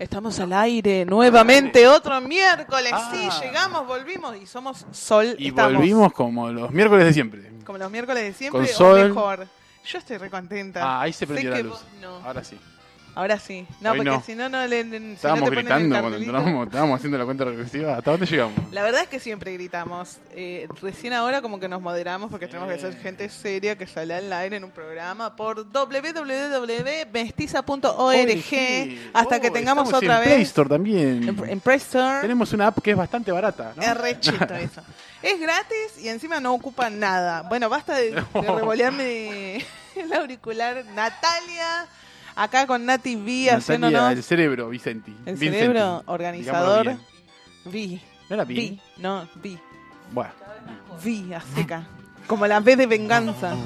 Estamos al aire nuevamente, otro miércoles. Sí, llegamos, volvimos y somos Sol. Y volvimos como los miércoles de siempre. Como los miércoles de siempre, con Sol. o mejor. Yo estoy recontenta. Ahí se prendió la luz. No. Ahora sí. Ahora sí. No, Hoy porque no. si no, no le. Estábamos si no te ponen gritando el cuando cartelito. estábamos haciendo la cuenta regresiva. ¿Hasta dónde llegamos? La verdad es que siempre gritamos. Recién ahora como que nos moderamos porque tenemos que ser gente seria que sale al aire en un programa por www.mestiza.org hasta que tengamos estamos otra en vez. Play Store también. En Play Store. Tenemos una app que es bastante barata, ¿no? Es re cheto eso. Es gratis y encima no ocupa nada. Bueno, basta de revolearme el auricular. Natalia, acá con Nati V haciéndonos. El cerebro, Vicenti. El Vincenti, cerebro organizador. digámoslo Vi. ¿No era Vi. Vin? No, vi. Bueno. Vi a seca. Como la V de venganza.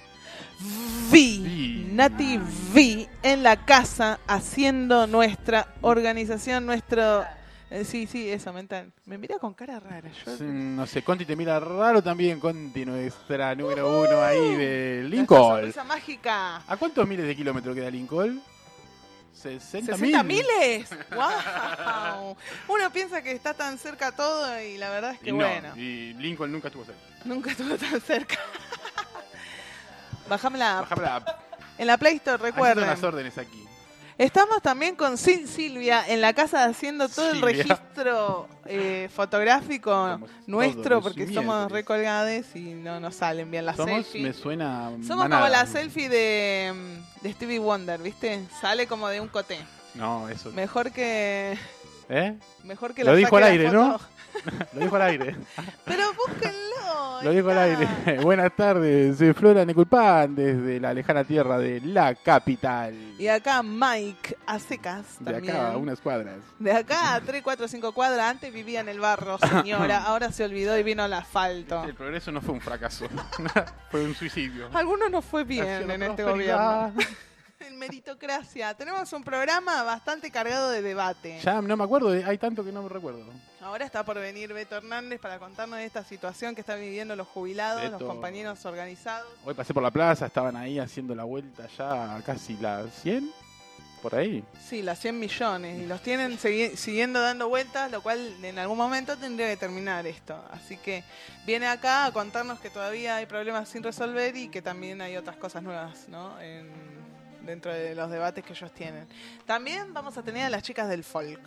Vi. Nati V en la casa haciendo nuestra organización, nuestro. Sí, eso, mental. Me mira con cara rara. Yo... No sé, Conti te mira raro también. Conti, nuestra número uno ahí de Esa Lincoln. sonrisa mágica. ¿A cuántos miles de kilómetros queda Lincoln? 60 miles. ¡Wow! Uno piensa que está tan cerca todo y la verdad es que y no, bueno. y Lincoln nunca estuvo cerca. Nunca estuvo tan cerca. Bajame la app. Bajame la app. En la Play Store, Haciendo recuerden. las órdenes aquí. Estamos también con Silvia en la casa haciendo todo el Silvia. registro fotográfico Somos nuestro todos porque los somos miércoles. recolgades y no nos salen bien las Me selfies. suena Somos manada. como la selfie de Stevie Wonder, ¿viste? Sale como de un coté. No, eso. Mejor que Lo la dijo al saque la aire, foto. ¿no? Lo dijo al aire. Pero búsquenlo. Lo dijo al está. aire. Buenas tardes, soy Flora Neculpan desde la lejana tierra de la capital. Y acá Mike a secas De también. acá a unas cuadras. De acá a 3, 4, 5 cuadras. Antes vivía en el barro, señora. Ahora se olvidó y vino al asfalto. El progreso no fue un fracaso. Fue un suicidio. Algunos nos fue bien Hacia la en este prosperidad. gobierno. En meritocracia. Tenemos un programa bastante cargado de debate. Ya no me acuerdo, hay tanto que no me recuerdo. Ahora está por venir Beto Hernández para contarnos de esta situación que están viviendo los jubilados, Beto. los compañeros organizados. Hoy pasé por la plaza, estaban ahí haciendo la vuelta ya a casi las 100, por ahí. Sí, las 100 millones. Y los tienen siguiendo dando vueltas, lo cual en algún momento tendría que terminar esto. Así que viene acá a contarnos que todavía hay problemas sin resolver y que también hay otras cosas nuevas, ¿no? Dentro de los debates que ellos tienen. También vamos a tener a las chicas del folk.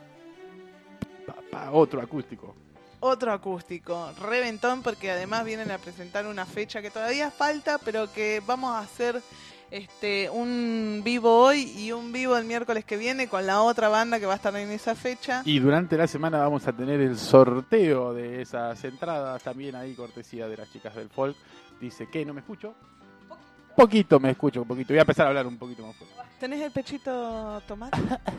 Otro acústico. Otro acústico, reventón, porque además vienen a presentar una fecha que todavía falta, pero que vamos a hacer un vivo hoy y un vivo el miércoles que viene con la otra banda que va a estar en esa fecha. Y durante la semana vamos a tener el sorteo de esas entradas, también ahí cortesía de las chicas del folk. Dice que no me escucho. Poquito me escucho, un poquito. Voy a empezar a hablar un poquito más fuerte. ¿Tenés el pechito tomate?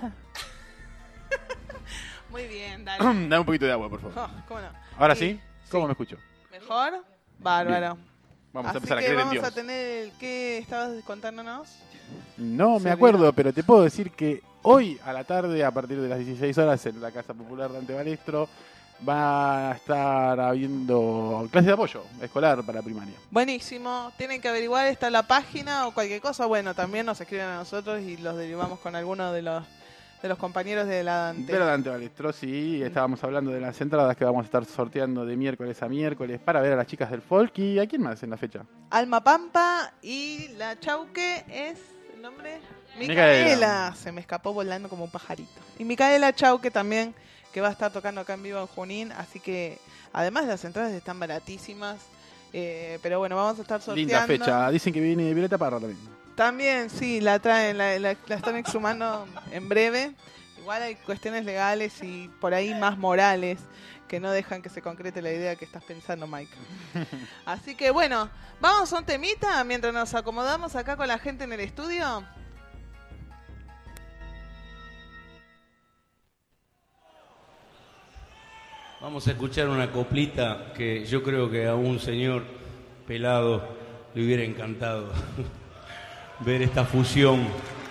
Muy bien, dale. Dame un poquito de agua, por favor. Oh, ¿cómo no? Ahora Y- sí, ¿cómo me escucho? ¿Mejor? Bárbaro. Vamos Así a empezar a que creer en vamos Dios. a tener ¿qué estabas contándonos? No Se me olvidó. acuerdo, pero te puedo decir que hoy a la tarde, a partir de las 16 horas, en la Casa Popular Dante Balestro, va a estar habiendo clases de apoyo escolar para primaria. Buenísimo, tienen que averiguar, está la página o cualquier cosa. Bueno, también nos escriben a nosotros y los derivamos con alguno de los compañeros de la Dante. De la Dante Balestro, sí, estábamos hablando de las entradas que vamos a estar sorteando de miércoles a miércoles para ver a las chicas del folk. ¿Y a quién más en la fecha? Alma Pampa y la Chauque es el nombre Micaela. Se me escapó volando como un pajarito. Y Micaela Chauque también, que va a estar tocando acá en vivo en Junín, así que además las entradas están baratísimas, pero bueno, vamos a estar sorteando. Linda fecha. Dicen que viene Violeta Parra también. También, sí, la traen, la están exhumando en breve. Igual hay cuestiones legales y por ahí más morales que no dejan que se concrete la idea que estás pensando, Mike. Así que bueno, vamos a un temita mientras nos acomodamos acá con la gente en el estudio. Vamos a escuchar una coplita que yo creo que a un señor pelado le hubiera encantado ver esta fusión.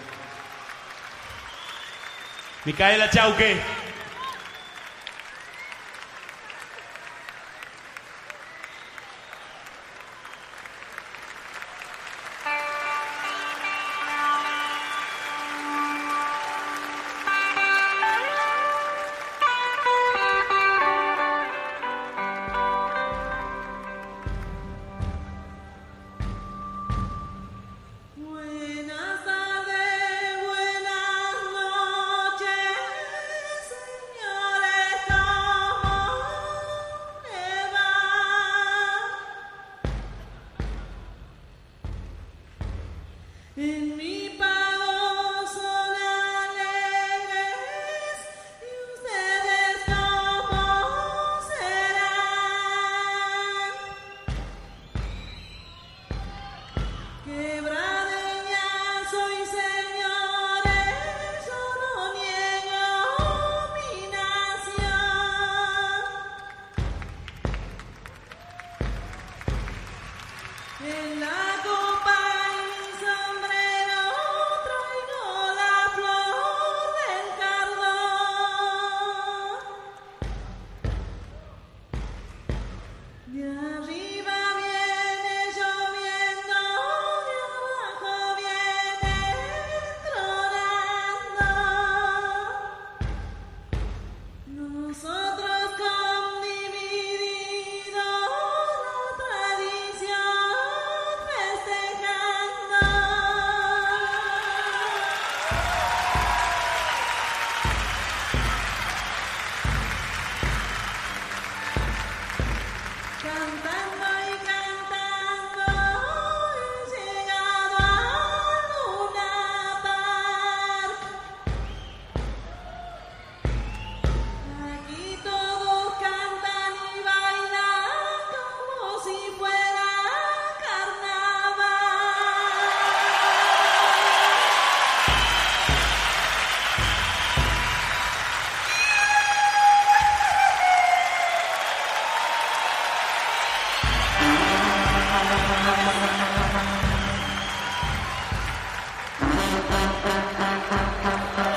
Micaela Chauque.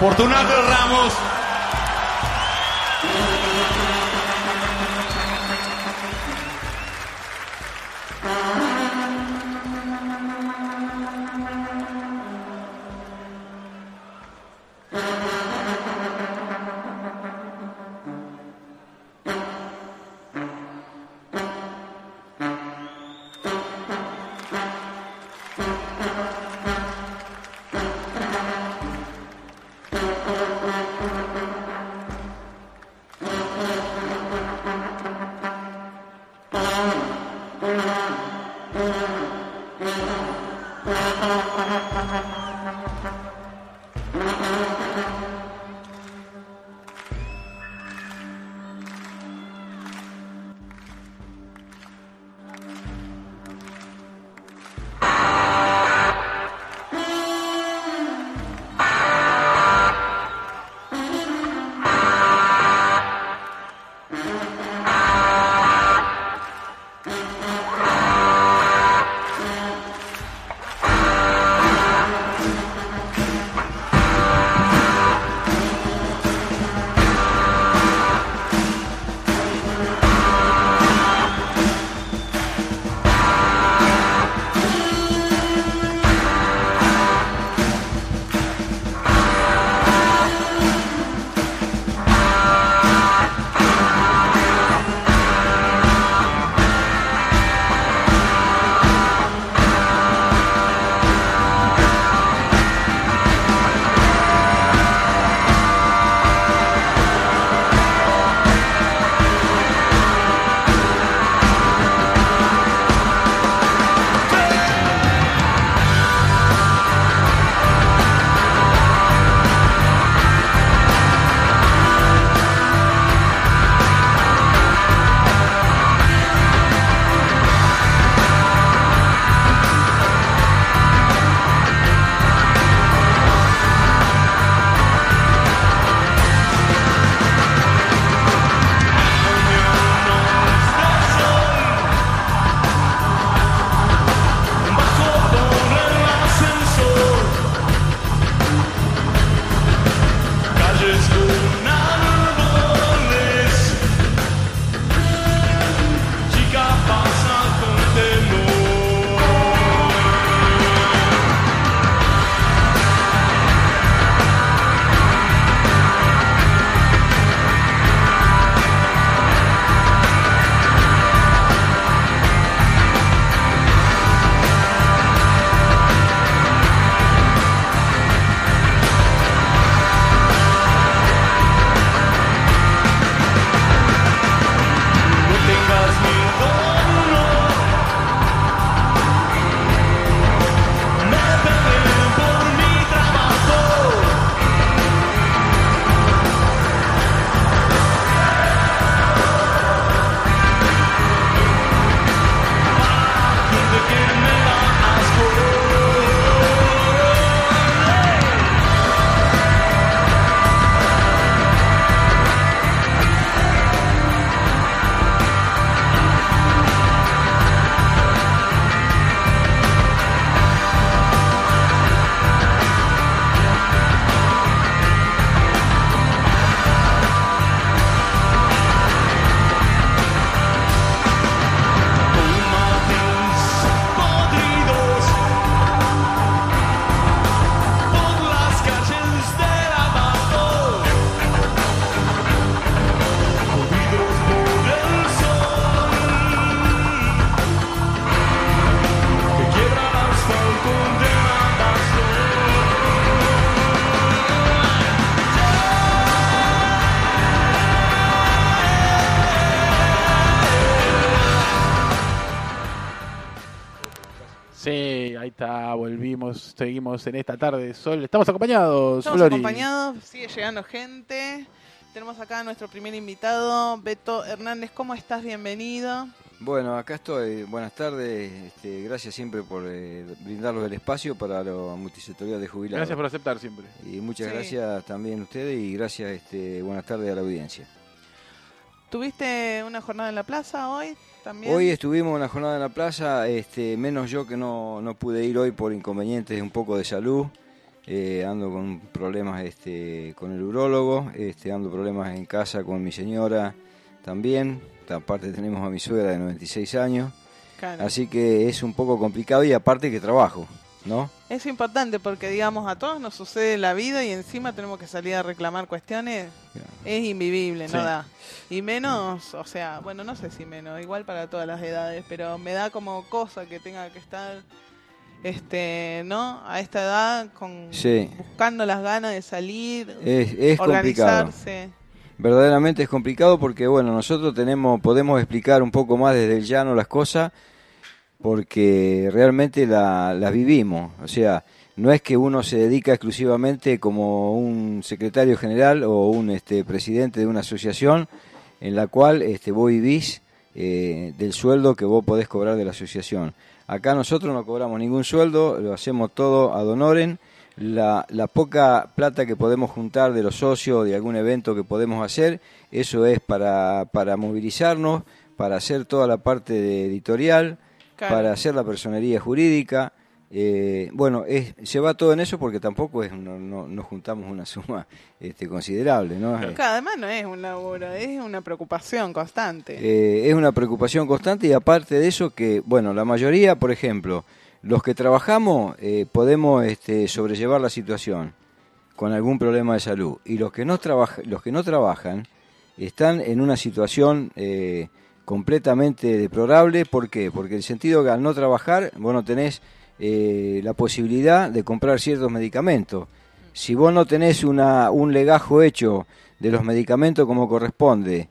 Fortunato Ramos. Sí, ahí está, volvimos, seguimos en esta tarde de sol. Estamos acompañados, Estamos Flori. acompañados, sigue llegando gente. Tenemos acá a nuestro primer invitado, Beto Hernández. ¿Cómo estás? Bienvenido. Bueno, acá estoy. Buenas tardes. Gracias siempre por brindarnos el espacio para la multisectorial de jubilados. Gracias por aceptar siempre. Y muchas Sí. gracias también a ustedes y gracias, buenas tardes a la audiencia. ¿Tuviste una jornada en la plaza hoy también? Hoy estuvimos en una jornada en la plaza, menos yo que no pude ir hoy por inconvenientes un poco de salud. ando con problemas con el urólogo, ando problemas en casa con mi señora también, aparte tenemos a mi suegra de 96 años, Claro. así que es un poco complicado y aparte que trabajo, ¿no? Es importante porque, digamos, a todos nos sucede la vida y encima tenemos que salir a reclamar cuestiones. Claro. Es invivible, no Sí. da. Y menos, o sea, bueno, no sé si menos, igual para todas las edades, pero me da como cosa que tenga que estar, ¿no? A esta edad Sí. buscando las ganas de salir, Es complicado. organizarse. Verdaderamente es complicado porque, bueno, nosotros podemos explicar un poco más desde el llano las cosas porque realmente las vivimos. O sea, no es que uno se dedica exclusivamente como un secretario general o un presidente de una asociación en la cual vos vivís del sueldo que vos podés cobrar de la asociación. Acá nosotros no cobramos ningún sueldo, lo hacemos todo ad honorem. La poca plata que podemos juntar de los socios, de algún evento que podemos hacer, eso es para movilizarnos, para hacer toda la parte de editorial, Claro. para hacer la personería jurídica. Bueno, se va todo en eso porque tampoco no juntamos una suma considerable, ¿no? Porque además no es un laburo, es una preocupación constante. Es una preocupación constante y aparte de eso que, bueno, la mayoría, por ejemplo, los que trabajamos podemos sobrellevar la situación con algún problema de salud y los que no trabajan están en una situación completamente deplorable. ¿Por qué? Porque el sentido que al no trabajar vos no tenés la posibilidad de comprar ciertos medicamentos. Si vos no tenés un legajo hecho de los medicamentos como corresponde,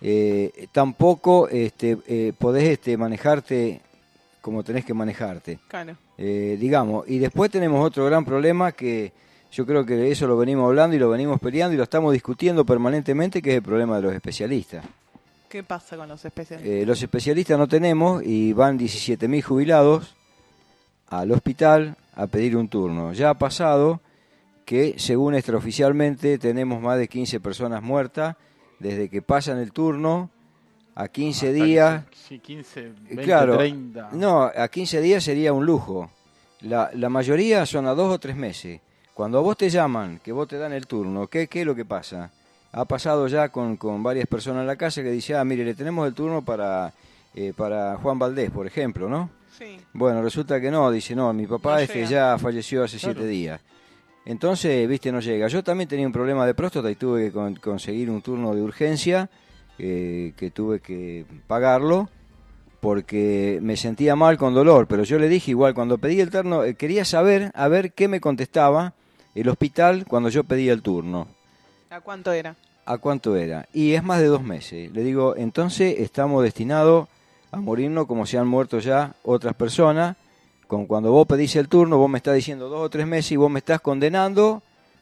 tampoco podés manejarte como tenés que manejarte. Claro. Digamos, y después tenemos otro gran problema que yo creo que eso lo venimos hablando y lo venimos peleando y lo estamos discutiendo permanentemente, que es el problema de los especialistas. ¿Qué pasa con los especialistas? Los especialistas no tenemos y van 17.000 jubilados al hospital a pedir un turno. Ya ha pasado que, según extraoficialmente, tenemos más de 15 personas muertas desde que pasan el turno a 15 días. Sí, 15, 20, Claro, 30. no, a 15 días sería un lujo. La mayoría son a 2 o 3 meses. Cuando a vos te llaman, que vos te dan el turno, ¿qué es lo que pasa? Ha pasado ya con varias personas en la casa que dicen, mire, le tenemos el turno para Juan Valdés, por ejemplo, ¿no? Sí. Bueno, resulta que no, dice, no, mi papá No llega. ya falleció hace 7 días. Entonces, viste, no llega. Yo también tenía un problema de próstata y tuve que conseguir un turno de urgencia, que tuve que pagarlo, porque me sentía mal con dolor. Pero yo le dije, igual, cuando pedí el turno, quería saber, a ver qué me contestaba el hospital cuando yo pedía el turno. ¿A cuánto era? ¿A cuánto era? Y es más de 2 meses. Le digo, entonces estamos destinados a morirnos como se han muerto ya otras personas. Cuando vos pedís el turno, vos me estás diciendo 2 o 3 meses y vos me estás condenando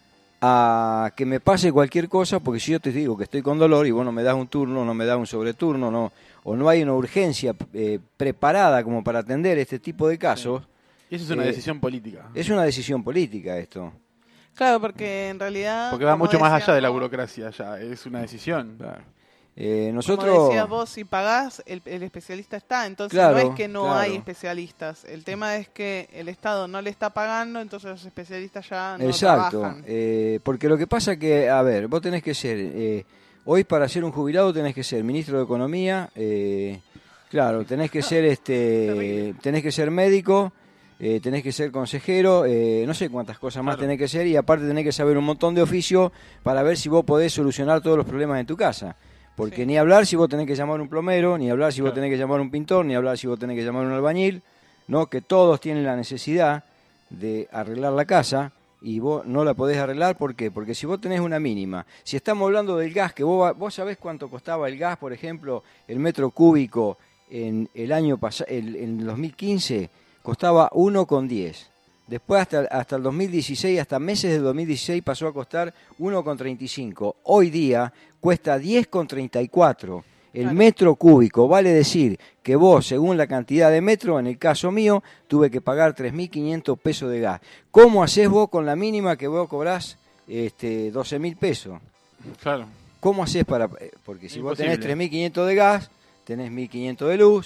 a que me pase cualquier cosa, porque si yo te digo que estoy con dolor y vos no me das un turno, no me das un sobreturno, no, o no hay una urgencia preparada como para atender este tipo de casos. Y eso es una decisión política. Es una decisión política esto. Claro, porque en realidad... Porque va como mucho más decías allá de la vos- burocracia ya, es una decisión. Claro. Como Nosotros... decías vos, si pagás, el especialista está. Entonces Claro, no es que no claro. hay especialistas. El tema es que el Estado no le está pagando, entonces los especialistas ya no Exacto, trabajan. porque lo que pasa que, a ver, vos tenés que ser, hoy para ser un jubilado tenés que ser ministro de Economía, claro, tenés que ser tenés que ser médico, tenés que ser consejero, no sé cuántas cosas más Claro. tenés que ser, y aparte tenés que saber un montón de oficios para ver si vos podés solucionar todos los problemas en tu casa. Porque Sí. ni hablar si vos tenés que llamar a un plomero, ni hablar si vos Claro. tenés que llamar a un pintor, ni hablar si vos tenés que llamar a un albañil, ¿no? Que todos tienen la necesidad de arreglar la casa y vos no la podés arreglar. ¿Por qué? Porque si vos tenés una mínima, si estamos hablando del gas, que vos sabés cuánto costaba el gas, por ejemplo, el metro cúbico en el año pasado, en 2015, costaba 1,10. Después hasta el 2016, hasta meses del 2016 pasó a costar 1,35. Hoy día cuesta 10,34. El Claro. metro cúbico, vale decir que vos, según la cantidad de metro, en el caso mío, tuve que pagar 3.500 pesos de gas. ¿Cómo hacés vos con la mínima que vos cobrás 12.000 pesos? Claro. ¿Cómo hacés para...? Porque si vos tenés Imposible. 3.500 de gas, tenés 1.500 de luz,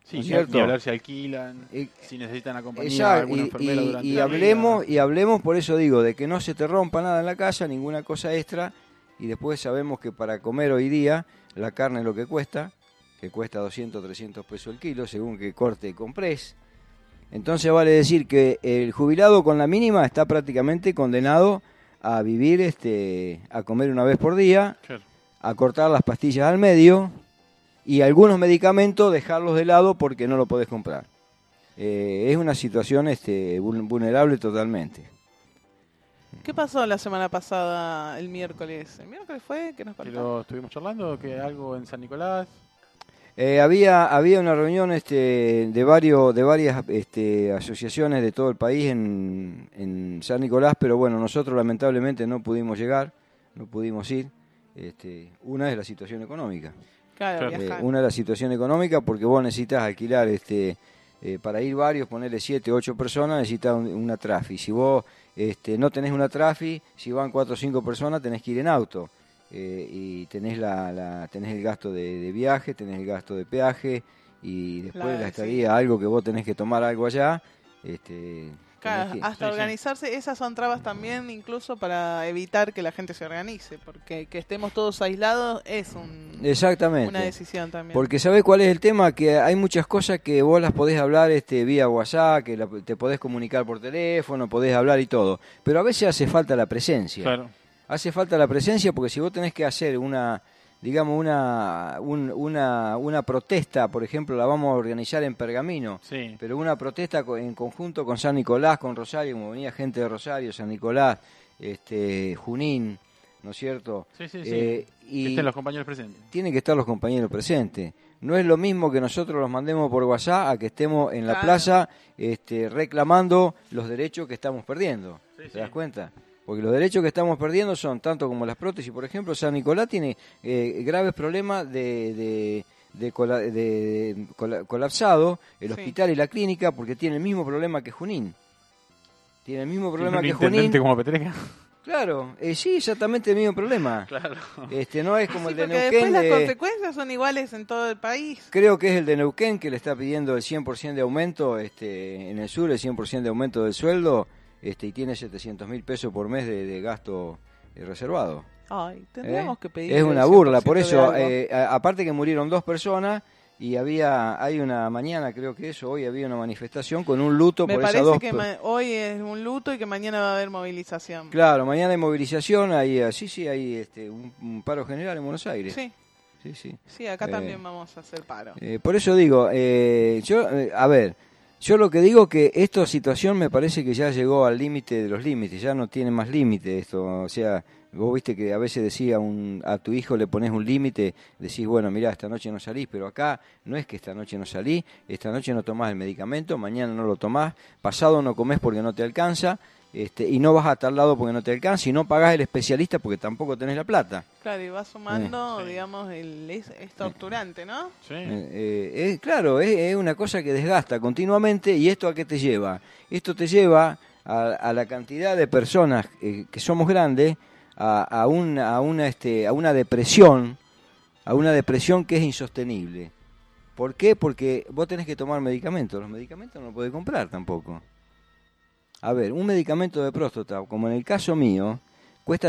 Sí, ¿no es ni cierto? hablar si alquilan, Y- si necesitan acompañía de Exacto, alguna enfermera durante y la hablemos, vida. y hablemos, por eso digo, de que no se te rompa nada en la casa, ninguna cosa extra, y después sabemos que para comer hoy día, la carne es lo que cuesta 200, 300 pesos el kilo, según que corte compres. Entonces vale decir que el jubilado con la mínima está prácticamente condenado a vivir, a comer una vez por día, Claro. a cortar las pastillas al medio, y algunos medicamentos dejarlos de lado porque no lo podés comprar. Es una situación vulnerable totalmente. ¿Qué pasó la semana pasada, el miércoles? ¿El miércoles fue? ¿Qué nos Que contó? lo estuvimos charlando, que algo en San Nicolás. Había una reunión de varias asociaciones de todo el país en San Nicolás, pero bueno, nosotros lamentablemente no pudimos llegar, no pudimos ir. Una es la situación económica. Claro, Claro. viajar. Una es la situación económica porque vos necesitas alquilar para ir varios, ponerle 7, 8 personas, necesitas una trafi. Si vos no tenés una trafi, si van 4 o 5 personas, tenés que ir en auto. Y tenés tenés el gasto de viaje, tenés el gasto de peaje y después la estadía, sí. algo que vos tenés que tomar algo allá. Claro, tenés que- hasta sí. organizarse, esas son trabas también incluso para evitar que la gente se organice, porque que estemos todos aislados es Exactamente. una decisión también. Porque ¿sabés cuál es el tema? Que hay muchas cosas que vos las podés hablar vía WhatsApp, que te podés comunicar por teléfono, podés hablar y todo. Pero a veces hace falta la presencia. Claro. Hace falta la presencia porque si vos tenés que hacer una protesta, por ejemplo, la vamos a organizar en Pergamino, Sí. pero una protesta en conjunto con San Nicolás, con Rosario, como venía gente de Rosario, San Nicolás, Junín, ¿no es cierto? Sí, sí, sí. Y Que estén los compañeros presentes. tienen que estar los compañeros presentes. No es lo mismo que nosotros los mandemos por WhatsApp a que estemos en la Claro. plaza reclamando los derechos que estamos perdiendo. Sí, ¿Te sí. das cuenta? Porque los derechos que estamos perdiendo son tanto como las prótesis. Por ejemplo, San Nicolás tiene graves problemas de colapsado el Sí. hospital y la clínica porque tiene el mismo problema que Junín. Tiene el mismo problema ¿Tiene que un Junín. intendente como Petreca? Claro, sí, exactamente el mismo problema. Claro. No es como Sí, el de porque después Neuquén. las consecuencias son iguales en todo el país. Creo que es el de Neuquén que le está pidiendo el 100% de aumento en el sur, el 100% de aumento del sueldo y tiene 700.000 pesos por mes de gasto reservado. Ay, tendríamos que pedir Es una el burla, 100% por de eso, algo. aparte que murieron 2 personas y hay una mañana, creo que hoy había una manifestación con un luto Me por esas parece dos. que hoy es un luto y que mañana va a haber movilización. Claro, mañana hay movilización, hay un paro general en Buenos Aires. Sí, Sí. sí, acá también vamos a hacer paro. Por eso digo, yo lo que digo que esta situación me parece que ya llegó al límite de los límites, ya no tiene más límite esto, o sea, vos viste que a veces decía a tu hijo le pones un límite, decís, bueno, mirá, esta noche no salís, pero acá no es que esta noche no salís, esta noche no tomás el medicamento, mañana no lo tomás, pasado no comés porque no te alcanza, y no vas a tal lado porque no te alcanza, y no pagás el especialista porque tampoco tenés la plata. Claro, y va sumando, Sí. digamos, es torturante, ¿no? Sí. Claro, es una cosa que desgasta continuamente. ¿Y esto a qué te lleva? Esto te lleva a la cantidad de personas que somos grandes a una depresión, que es insostenible. ¿Por qué? Porque vos tenés que tomar medicamentos. Los medicamentos no los podés comprar tampoco. A ver, un medicamento de próstata, como en el caso mío, cuesta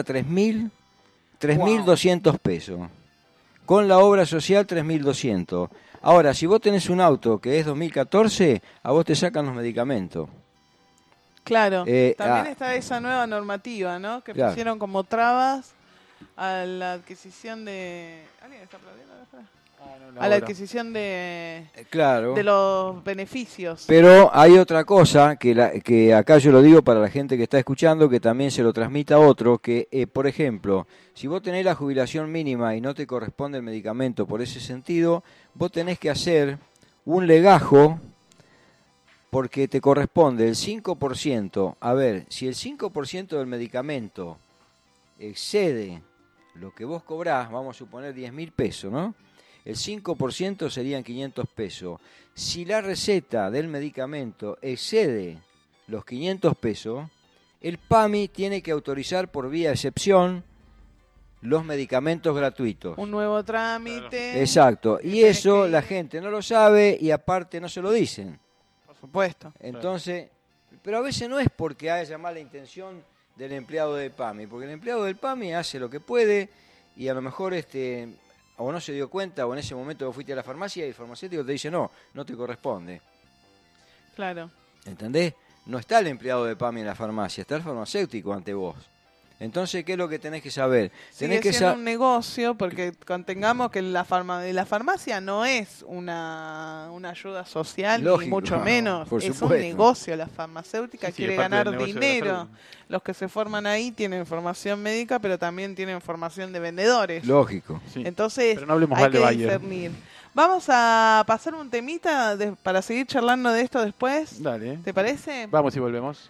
3.200 pesos. Con la obra social, 3.200. Ahora, si vos tenés un auto que es 2014, a vos te sacan los medicamentos. Claro, también ah. está esa nueva normativa, ¿no? Que Claro. pusieron como trabas a la adquisición de... ¿Alguien está aplaudiendo afuera? A la adquisición Claro. de los beneficios. Pero hay otra cosa que acá yo lo digo para la gente que está escuchando, que también se lo transmita a otro, que por ejemplo, si vos tenés la jubilación mínima y no te corresponde el medicamento por ese sentido, vos tenés que hacer un legajo porque te corresponde el 5%. A ver, si el 5% del medicamento excede lo que vos cobrás, vamos a suponer 10.000 pesos, ¿no? El 5% serían 500 pesos. Si la receta del medicamento excede los 500 pesos, el PAMI tiene que autorizar por vía excepción los medicamentos gratuitos. Un nuevo trámite. Exacto. Y tenés eso que ir. la gente no lo sabe y aparte no se lo dicen. Por supuesto. Entonces, pero a veces no es porque haya mala intención del empleado de PAMI, porque el empleado del PAMI hace lo que puede y a lo mejor o no se dio cuenta o en ese momento vos fuiste a la farmacia y el farmacéutico te dice no te corresponde. Claro. ¿Entendés? No está el empleado de PAMI en la farmacia, está el farmacéutico ante vos. Entonces, ¿qué es lo que tenés que saber? Sigue siendo un negocio porque contengamos que la farmacia no es una ayuda social, Lógico, ni mucho menos. por Es supuesto. un negocio. La farmacéutica Sí, quiere es parte del ganar negocio de la dinero. salud. Los que se forman ahí tienen formación médica, pero también tienen formación de vendedores. Lógico. Sí. Entonces, Pero no hablemos hay mal que de Bayer. discernir. Vamos a pasar un temita para seguir charlando de esto después. Dale. ¿Te parece? Vamos y volvemos.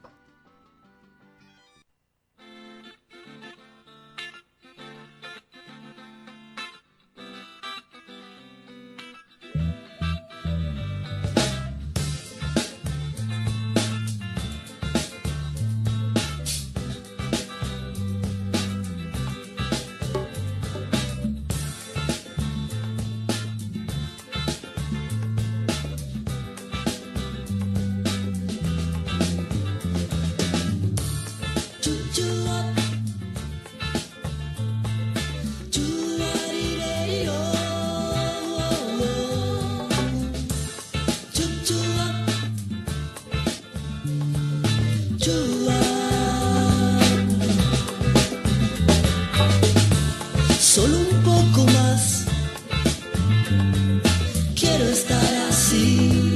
Solo un poco más, quiero estar así.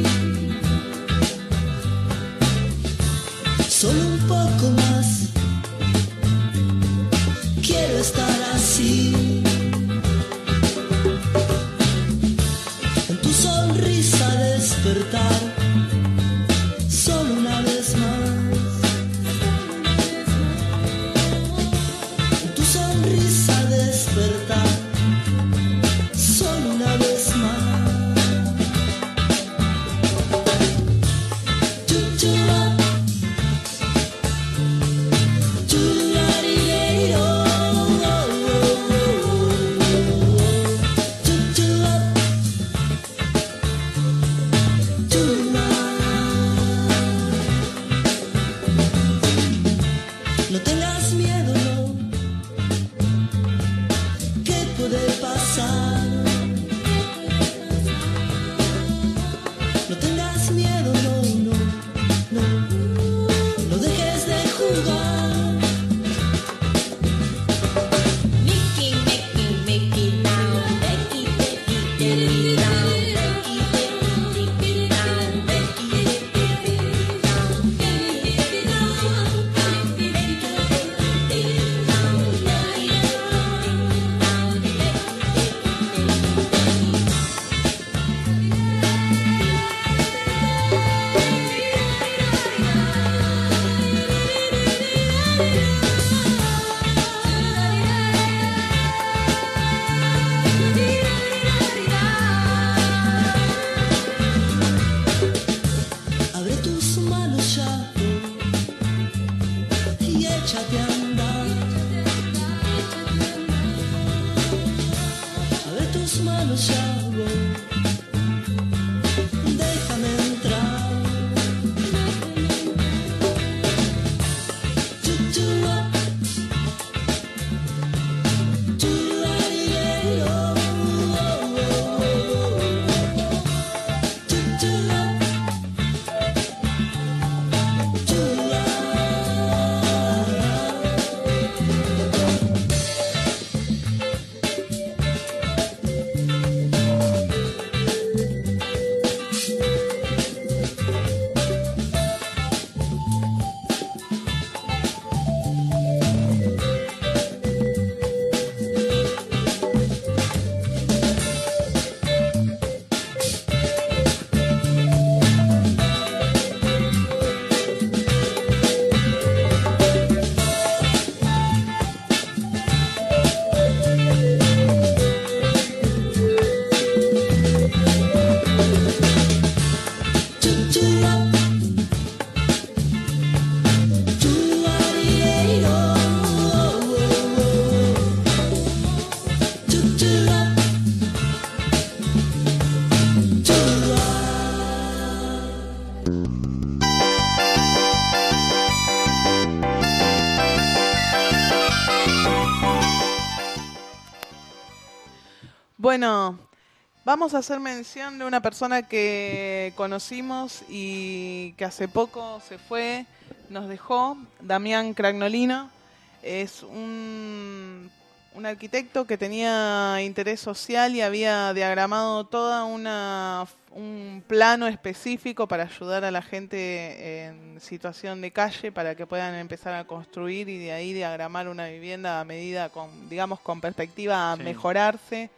Solo un poco más, quiero estar así. En tu sonrisa despertar, solo una vez más. En tu sonrisa despertar, solo una vez más. No tengas miedo, no. ¿Qué puede pasar? No tengas miedo, no, no, no. No dejes de jugar. Mickey, Mickey, Mickey, now. Becky, Becky, Becky, now. Becky, Becky, Becky, now. Becky, Becky, Becky, now. Becky, Becky, abre tus manos ya y échate a andar. Abre tus manos ya, déjame entrar. Bueno, vamos a hacer mención de una persona que conocimos y que hace poco se fue, nos dejó, Damián Cragnolino. Es un arquitecto que tenía interés social y había diagramado toda un plano específico para ayudar a la gente en situación de calle para que puedan empezar a construir y de ahí diagramar una vivienda a medida con perspectiva a Sí. mejorarse.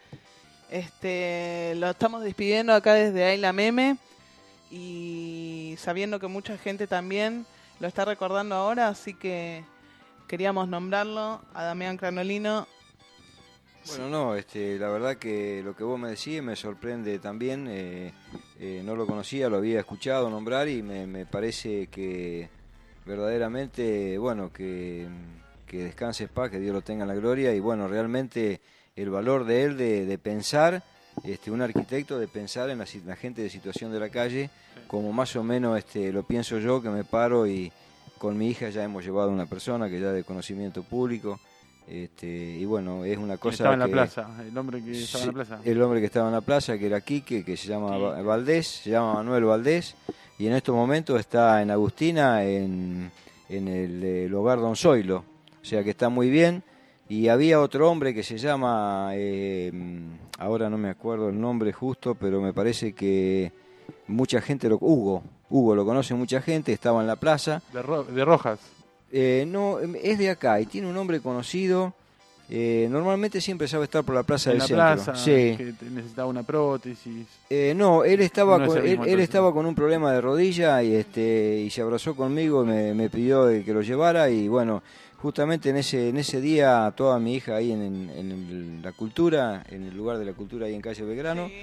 Lo estamos despidiendo acá desde Ayla Meme y sabiendo que mucha gente también lo está recordando ahora, así que queríamos nombrarlo a Damián Cragnolino. Bueno, no, la verdad que lo que vos me decís me sorprende también. No lo conocía, lo había escuchado nombrar y me parece que verdaderamente, bueno, que descanse en paz, que Dios lo tenga en la gloria. Y bueno, realmente el valor de él de pensar, un arquitecto, de pensar en la gente de situación de la calle, como más o menos lo pienso yo, que me paro y con mi hija ya hemos llevado a una persona que ya de conocimiento público. Y bueno, es una cosa Estaba en la que- plaza, el hombre que estaba en la plaza. el hombre que estaba en la plaza, que era Quique, que se llama Valdés, se llama Manuel Valdés, y en estos momentos está en Agustina, en el hogar Don Zoilo, o sea que está muy bien. Y había otro hombre que se llama, ahora no me acuerdo el nombre justo, pero me parece que mucha gente Hugo lo conoce mucha gente, estaba en la plaza. De Rojas. No, es de acá y tiene un nombre conocido. Normalmente siempre sabe estar por la plaza En del la centro. plaza, Sí. que necesitaba una prótesis. No, él estaba No es con, el mismo, él entonces. estaba con un problema de rodilla y se abrazó conmigo, me pidió que lo llevara y bueno, justamente en ese día toda mi hija ahí en la cultura, en el lugar de la cultura ahí en calle Belgrano. Sí.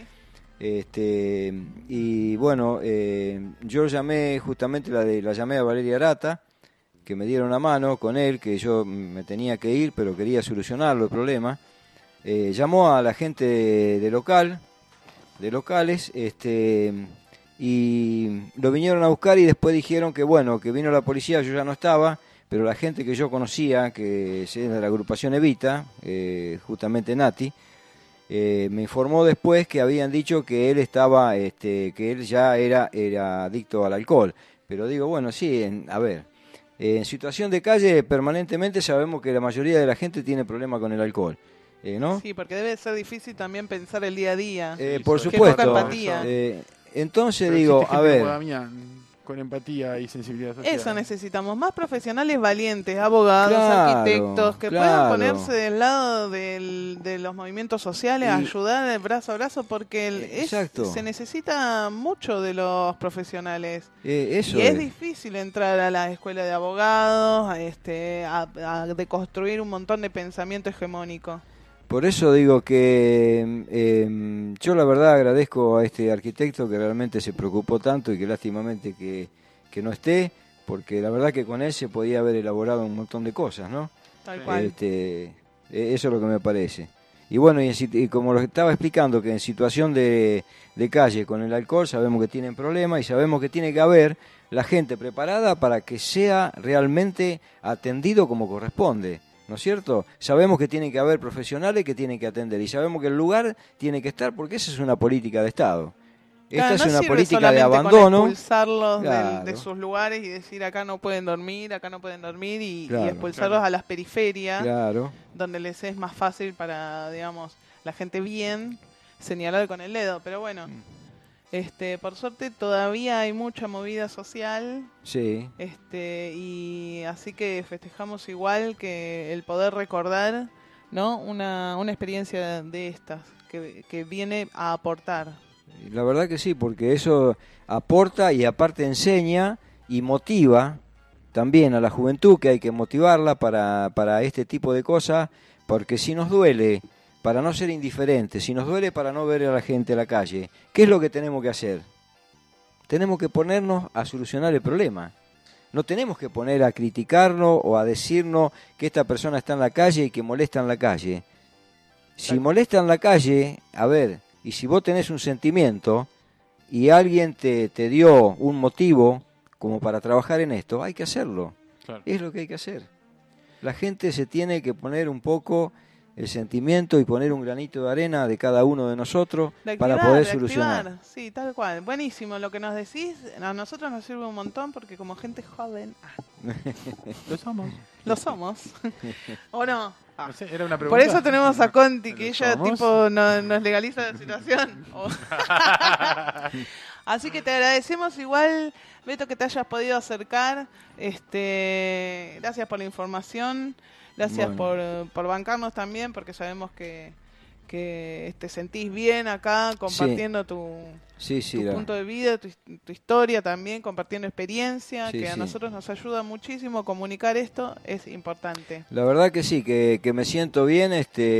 Y bueno, yo llamé justamente la llamé a Valeria Arata, que me diera una mano con él, que yo me tenía que ir, pero quería solucionarlo el problema. Llamó a la gente de locales, y lo vinieron a buscar y después dijeron que bueno, que vino la policía, yo ya no estaba, pero la gente que yo conocía, que es de la agrupación Evita, justamente Nati, me informó después que habían dicho que él estaba, que él ya era adicto al alcohol. Pero digo, bueno, sí, a ver, en situación de calle permanentemente sabemos que la mayoría de la gente tiene problemas con el alcohol, ¿no? Sí, porque debe ser difícil también pensar el día a día. Por Qué supuesto. poca empatía. Entonces Pero digo, existe a gente ver, como Damián, con empatía y sensibilidad social. Eso necesitamos, más profesionales valientes, abogados, Claro, arquitectos, que claro. puedan ponerse del lado de los movimientos sociales, Y- ayudar de brazo a brazo, porque Exacto. se necesita mucho de los profesionales. eso Y es es. difícil entrar a la escuela de abogados, a deconstruir un montón de pensamiento hegemónico. Por eso digo que yo la verdad agradezco a este arquitecto que realmente se preocupó tanto y que lástimamente que no esté, porque la verdad que con él se podía haber elaborado un montón de cosas, ¿no? Tal Sí. cual. Eso es lo que me parece. Y bueno, y como lo estaba explicando, que en situación de calle con el alcohol sabemos que tienen problemas y sabemos que tiene que haber la gente preparada para que sea realmente atendido como corresponde, ¿no es cierto? Sabemos que tiene que haber profesionales que tienen que atender y sabemos que el lugar tiene que estar porque esa es una política de Estado. Esta Claro, es no una sirve política de solamente con abandono. expulsarlos Claro. de sus lugares y decir acá no pueden dormir y Claro. expulsarlos a las periferias, Claro. donde les es más fácil para, digamos, la gente bien señalar con el dedo. Pero bueno, por suerte todavía hay mucha movida social, Sí. y así que festejamos igual que el poder recordar, ¿no? Una experiencia de estas que viene a aportar. La verdad que sí, porque eso aporta y aparte enseña y motiva también a la juventud, que hay que motivarla para este tipo de cosas, porque si nos duele, para no ser indiferentes, si nos duele para no ver a la gente en la calle, ¿qué es lo que tenemos que hacer? Tenemos que ponernos a solucionar el problema. No tenemos que poner a criticarnos o a decirnos que esta persona está en la calle y que molesta en la calle. Si molesta en la calle, a ver, y si vos tenés un sentimiento y alguien te dio un motivo como para trabajar en esto, hay que hacerlo. Claro. Es lo que hay que hacer. La gente se tiene que poner un poco el sentimiento y poner un granito de arena de cada uno de nosotros De para activar, poder de solucionar. activar. Sí, tal cual. Buenísimo lo que nos decís. A nosotros nos sirve un montón porque como gente joven... Lo somos. lo somos. ¿O no? No sé, era una Por pregunta. eso tenemos a Conti, que ¿Lo ella somos? tipo nos legaliza la situación. Así que te agradecemos igual, Beto, que te hayas podido acercar. Gracias por la información. Gracias por bancarnos también, porque sabemos que te sentís bien acá compartiendo tu punto de vida, tu historia también, compartiendo experiencia, Sí, que a sí. nosotros nos ayuda muchísimo. Comunicar esto es importante. La verdad que sí, que me siento bien,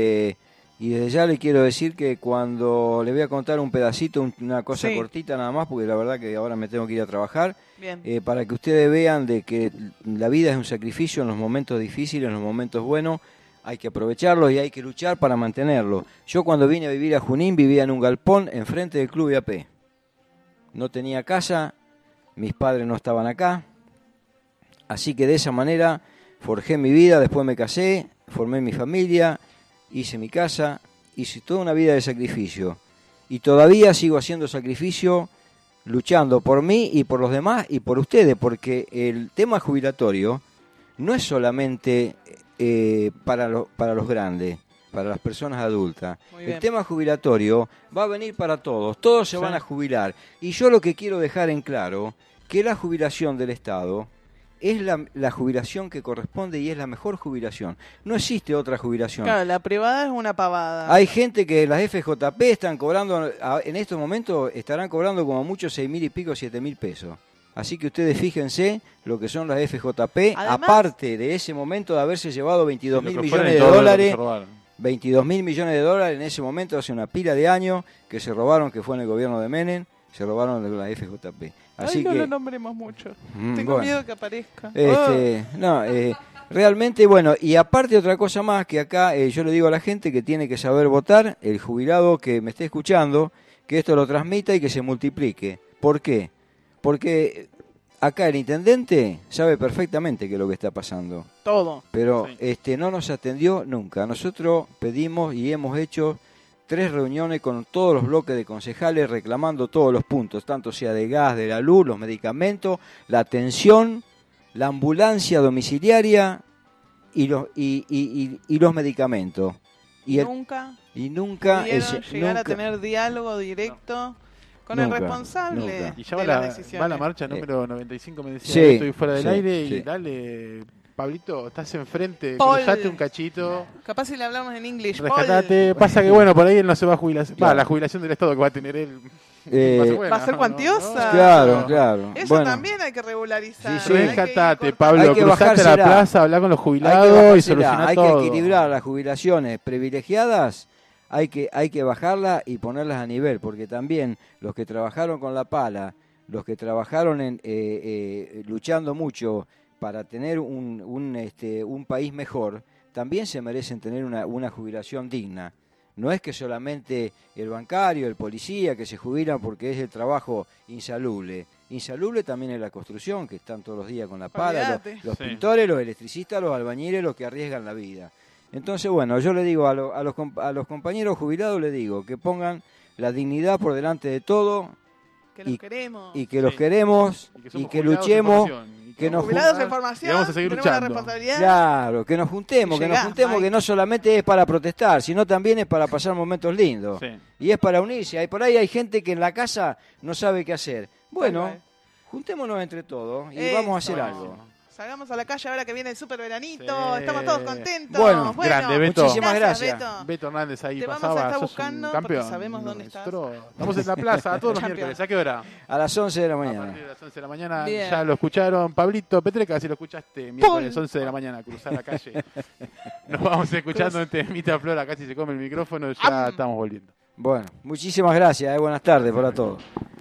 y desde ya le quiero decir que cuando le voy a contar un pedacito, una cosa Sí. cortita nada más, porque la verdad que ahora me tengo que ir a trabajar, Bien. para que ustedes vean de que la vida es un sacrificio en los momentos difíciles, en los momentos buenos, hay que aprovecharlo y hay que luchar para mantenerlo. Yo cuando vine a vivir a Junín vivía en un galpón enfrente del Club IAP. No tenía casa, mis padres no estaban acá, así que de esa manera forjé mi vida, después me casé, formé mi familia, hice mi casa, hice toda una vida de sacrificio. Y todavía sigo haciendo sacrificio, luchando por mí y por los demás y por ustedes, porque el tema jubilatorio no es solamente para los grandes, para las personas adultas. Muy bien. El tema jubilatorio va a venir para todos se van a jubilar. Y yo lo que quiero dejar en claro, que la jubilación del Estado es la jubilación que corresponde y es la mejor jubilación. No existe otra jubilación. Claro, la privada es una pavada. Hay gente que las FJP están cobrando, en estos momentos estarán cobrando como mucho 6.000 y pico, 7.000 pesos. Así que ustedes fíjense lo que son las FJP, Además, aparte de ese momento de haberse llevado 22 Lo mil que millones fueron de todo lo que dólares. se robaron. 22 mil millones de dólares en ese momento, hace una pila de años que se robaron, que fue en el gobierno de Menem, se robaron de la FJP. Así Ay, no que lo nombremos mucho. Tengo bueno. miedo que aparezca. Realmente, bueno, y aparte otra cosa más, que acá yo le digo a la gente que tiene que saber votar, el jubilado que me esté escuchando, que esto lo transmita y que se multiplique. ¿Por qué? Porque acá el intendente sabe perfectamente qué es lo que está pasando. Todo. Pero no nos atendió nunca. Nosotros pedimos y hemos hecho 3 reuniones con todos los bloques de concejales reclamando todos los puntos, tanto sea de gas, de la luz, los medicamentos, la atención, la ambulancia domiciliaria y los medicamentos. Nunca Nunca pudieron llegar a nunca- tener diálogo directo con el Nunca, responsable nunca. Y ya de va las la decisiones. marcha número 95, me decía, Sí, estoy fuera del sí, aire y sí. dale, Pablito, estás enfrente, Paul. cruzate un cachito, Capaz si le hablamos en English. rescatate. Paul. Pasa que bueno, por ahí él no se va a jubilar. Claro. La jubilación del Estado que va a tener él ¿Va a ser cuantiosa? Claro. Eso Bueno, también hay que regularizar. Sí, sí. Hay que ir Rescatate, cortando. Pablo, Hay que cruzate a la bajársela. plaza, hablar con los hay que jubilados y bajársela, solucionar hay todo. que equilibrar las jubilaciones privilegiadas, hay que bajarlas y ponerlas a nivel, porque también los que trabajaron con la pala, los que trabajaron luchando mucho para tener un país mejor, también se merecen tener una jubilación digna. No es que solamente el bancario, el policía, que se jubilan porque es el trabajo insalubre. Insalubre también es la construcción, que están todos los días con la pala, Olvídate. los Sí. pintores, los electricistas, los albañiles, los que arriesgan la vida. Entonces, bueno, yo le digo a los compañeros jubilados, le digo que pongan la dignidad por delante de todo Que los y- queremos. y que los Sí. queremos Y y somos que jubilados en luchemos, formación. Y que nos Jubilados juntar en formación. y vamos a seguir tenemos la luchando. responsabilidad. Claro, que nos juntemos, Llegá, que Mike. no solamente es para protestar, sino también es para pasar momentos lindos. Sí. Y es para unirse. Hay por ahí hay gente que en la casa no sabe qué hacer. Bueno, cual. juntémonos entre todos y Eso. vamos a hacer algo. Salgamos a la calle ahora que viene el super veranito. Sí. Estamos todos contentos. Bueno, grande, Beto. Muchísimas gracias. Beto. Beto Hernández ahí Te vamos a pasaba, estar sos buscando un porque campeón. sabemos dónde estás. Estamos en la plaza todos los Champion. miércoles. ¿A qué hora? A las 11 de la A partir mañana. de las 11 de la mañana. Bien. Ya lo escucharon. Pablito Petreca, si lo escuchaste, miércoles 11 de la mañana, cruzar la calle. Nos vamos escuchando en Temita Flora, casi se come el micrófono, ya estamos volviendo. Bueno, muchísimas gracias. Buenas tardes para todos.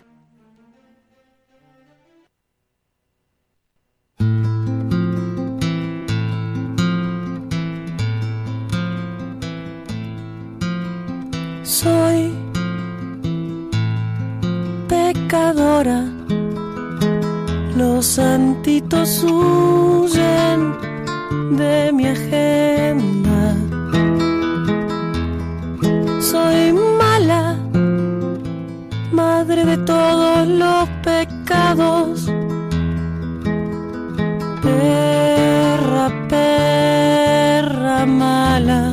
Soy pecadora, los santitos huyen de mi agenda. madre de todos los pecados. Perra, perra mala.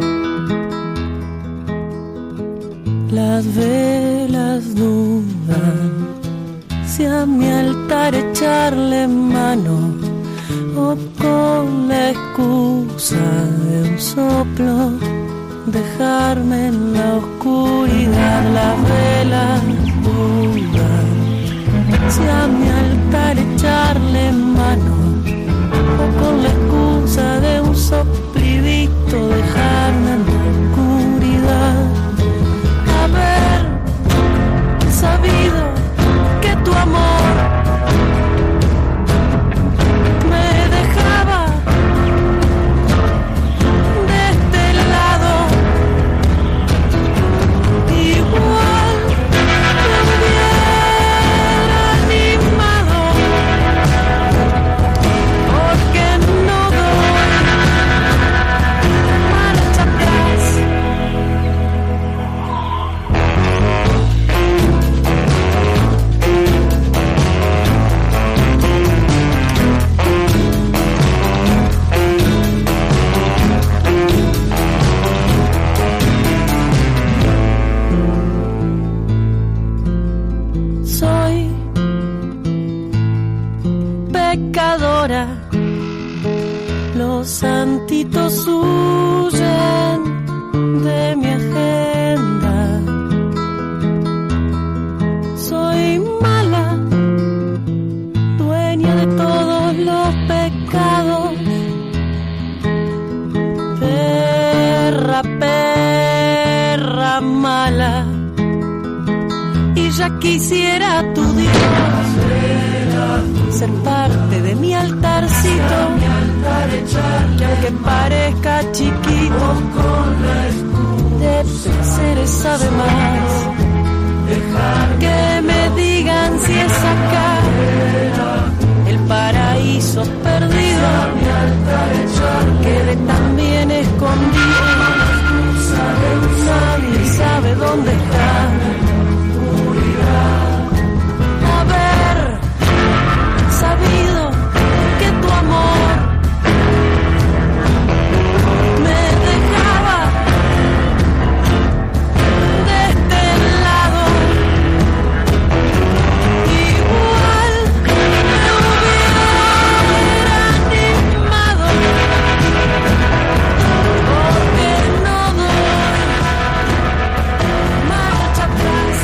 Las velas dudan si a mi altar echarle mano o con la excusa de un soplo dejarme en la oscuridad. Las velas dudan si a mi altar echarle mano o con la excusa de un soplidito dejarme en la oscuridad. Haber sabido que tu amor me dejaba de este lado, igual me hubiera animado, porque no doy marcha atrás. Soy pecadora, los santitos huyen de mi agenda. Soy mala, dueña de todos los pecados. Perra, perra mala. Y ya quisiera tu Dios ser parte de mi altarcito, que aunque parezca chiquito, de seres sabe más. Que me digan si es acá el paraíso perdido, quede tan bien escondido, nadie sabe dónde está. Haber sabido que tu amor me dejaba de este lado, igual me hubiera animado, porque no doy marcha atrás.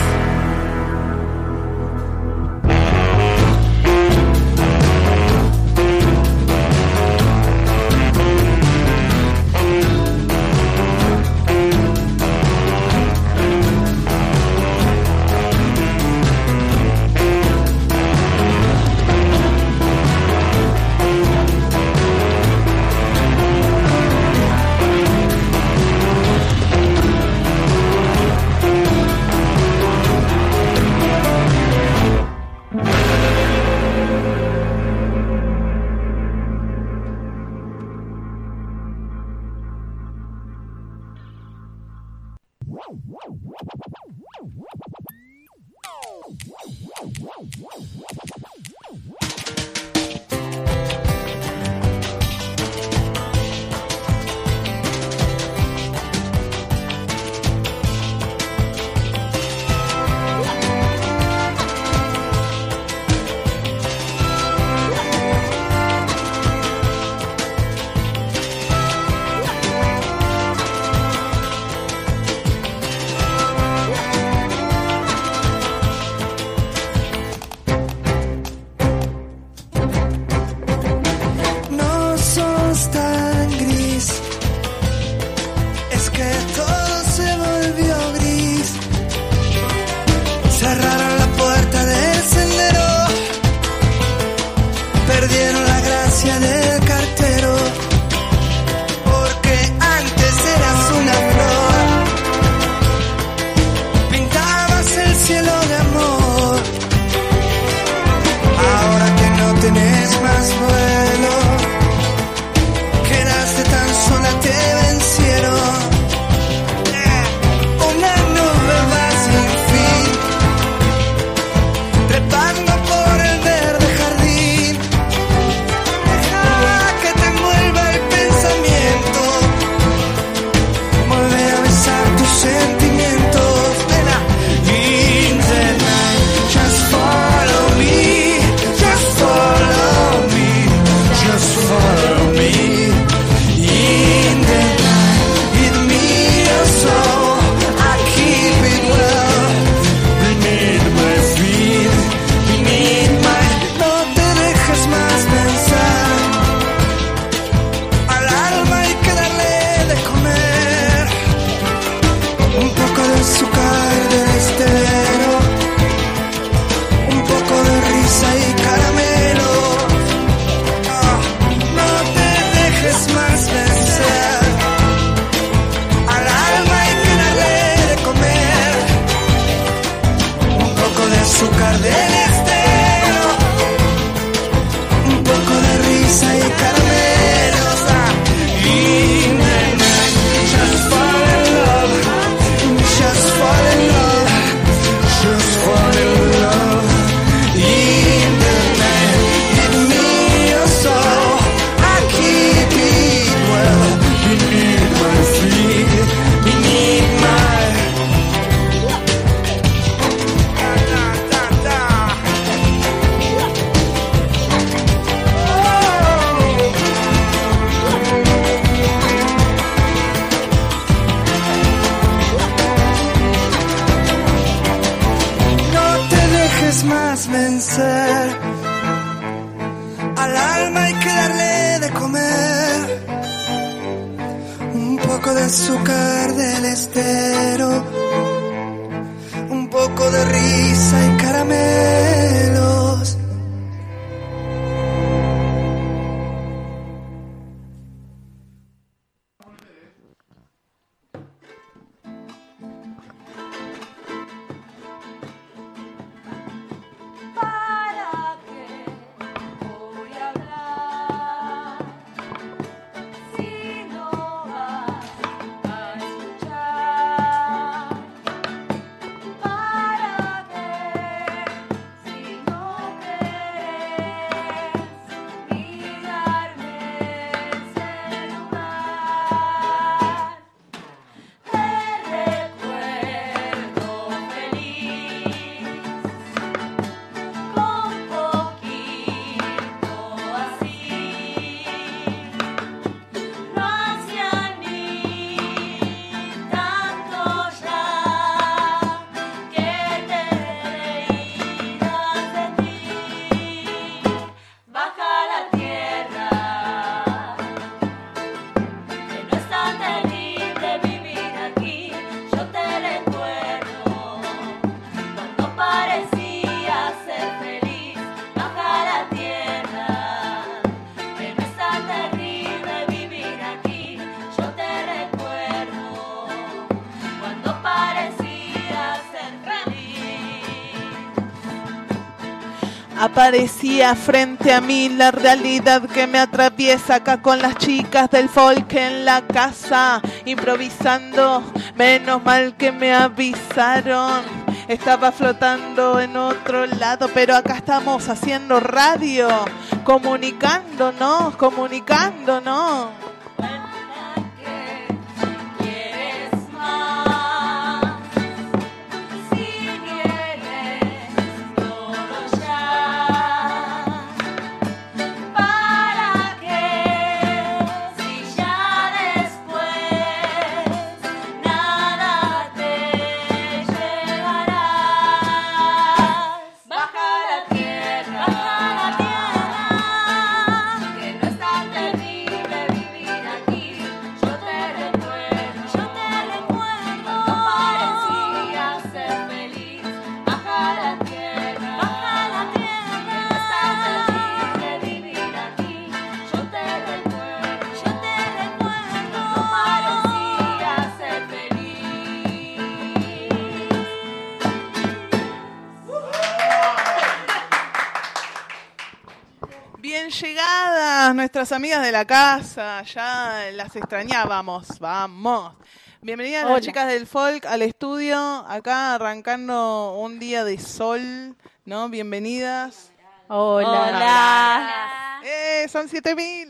del estero, un poco de risa y caramelos. In the night, just fall in love, just fall in love, just fall in love. In the night, give me your soul, I keep it well. Beneath my feet, beneath my no te dejes más vencer. Al alma hay que darle de comer un poco de azúcar del estero, un poco de risa y caramelos. ¿Para qué voy a hablar si no vas a escuchar? ¿Para qué si no quieres mirarme ese lugar? Te recuerdo feliz, con poquito así, no hacía ni tanto ya que te reíras de ti. Baja la tierra, que no es tan terrible vivir aquí. Yo te recuerdo cuando parecía ser feliz. Baja la tierra, que no es tan terrible vivir aquí. Yo te recuerdo cuando parecía ser feliz. Aparecía frente a mí la realidad que me atraviesa acá con las chicas del folk en la casa, improvisando, menos mal que me avisaron. Estaba flotando en otro lado, pero acá estamos haciendo radio, comunicándonos. ¿Quieres más? Si quieres todo ya, ¿para qué? Si ya después nada te llevarás. Baja la tierra, que no es tan terrible vivir aquí. Yo te recuerdo cuando parecía ser feliz. Baja la tierra, que no es tan terrible vivir aquí. Yo te recuerdo cuando parecía ser feliz. Bien llegadas nuestras amigas de la casa, ya las extrañábamos, vamos. Bienvenidas las chicas del folk al estudio, acá arrancando un día de sol, ¿no? Bienvenidas. Hola. Son 7.000.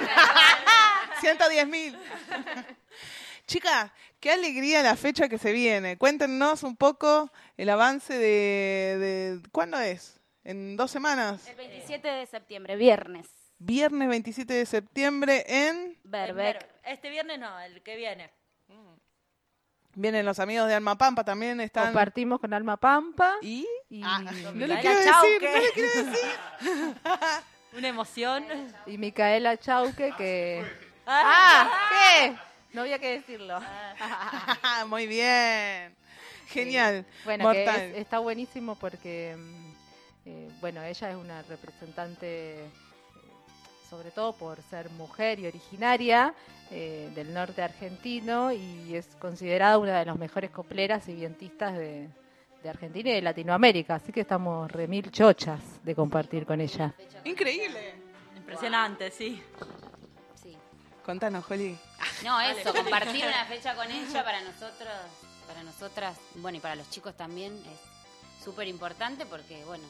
110.000. Chicas, qué alegría la fecha que se viene. Cuéntenos un poco el avance de ¿cuándo es? ¿En 2 semanas? El 27 de septiembre, viernes. Viernes 27 de septiembre en... Berbeck. Este viernes no, el que viene. Vienen los amigos de Alma Pampa, también están... Compartimos con Alma Pampa. ¿Y? No No le quiero decir, no le quiero decir. Una emoción. Y Micaela Chauque, que... ¿Qué? No había que decirlo. Muy bien. Genial. Bueno, Mortal. que está buenísimo porque, bueno, ella es una representante, sobre todo por ser mujer y originaria del norte argentino, y es considerada una de las mejores copleras y vientistas de Argentina y de Latinoamérica, así que estamos remil chochas de compartir con ella. Increíble. Impresionante, sí. Sí. Contanos, Joli. No, eso, compartir una fecha con ella para nosotros, para nosotras, bueno, y para los chicos también es súper importante porque, bueno,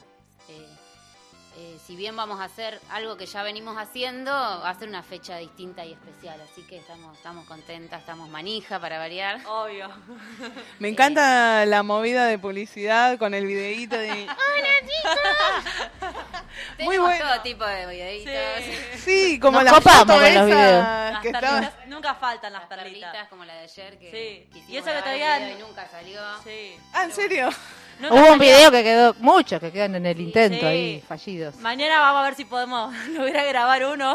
si bien vamos a hacer algo que ya venimos haciendo, va a ser una fecha distinta y especial, así que estamos contentas, estamos manija para variar. Obvio. Me encanta la movida de publicidad con el videíto de... ¡Hola, chicos! Muy Tenemos bueno. Ah, todo tipo de videitos. Sí, como Nos la copamos foto con los esa Las que perlitas, estaba... nunca faltan las Las perlitas. perlitas como la de ayer que Sí. quisimos Y eso que grabar el todavía- video y nunca salió. Sí. Ah, ¿en serio? Nunca Hubo un salió. video que quedó, muchos que quedan en el intento Sí. ahí, fallidos. Mañana vamos a ver si podemos lograr grabar uno.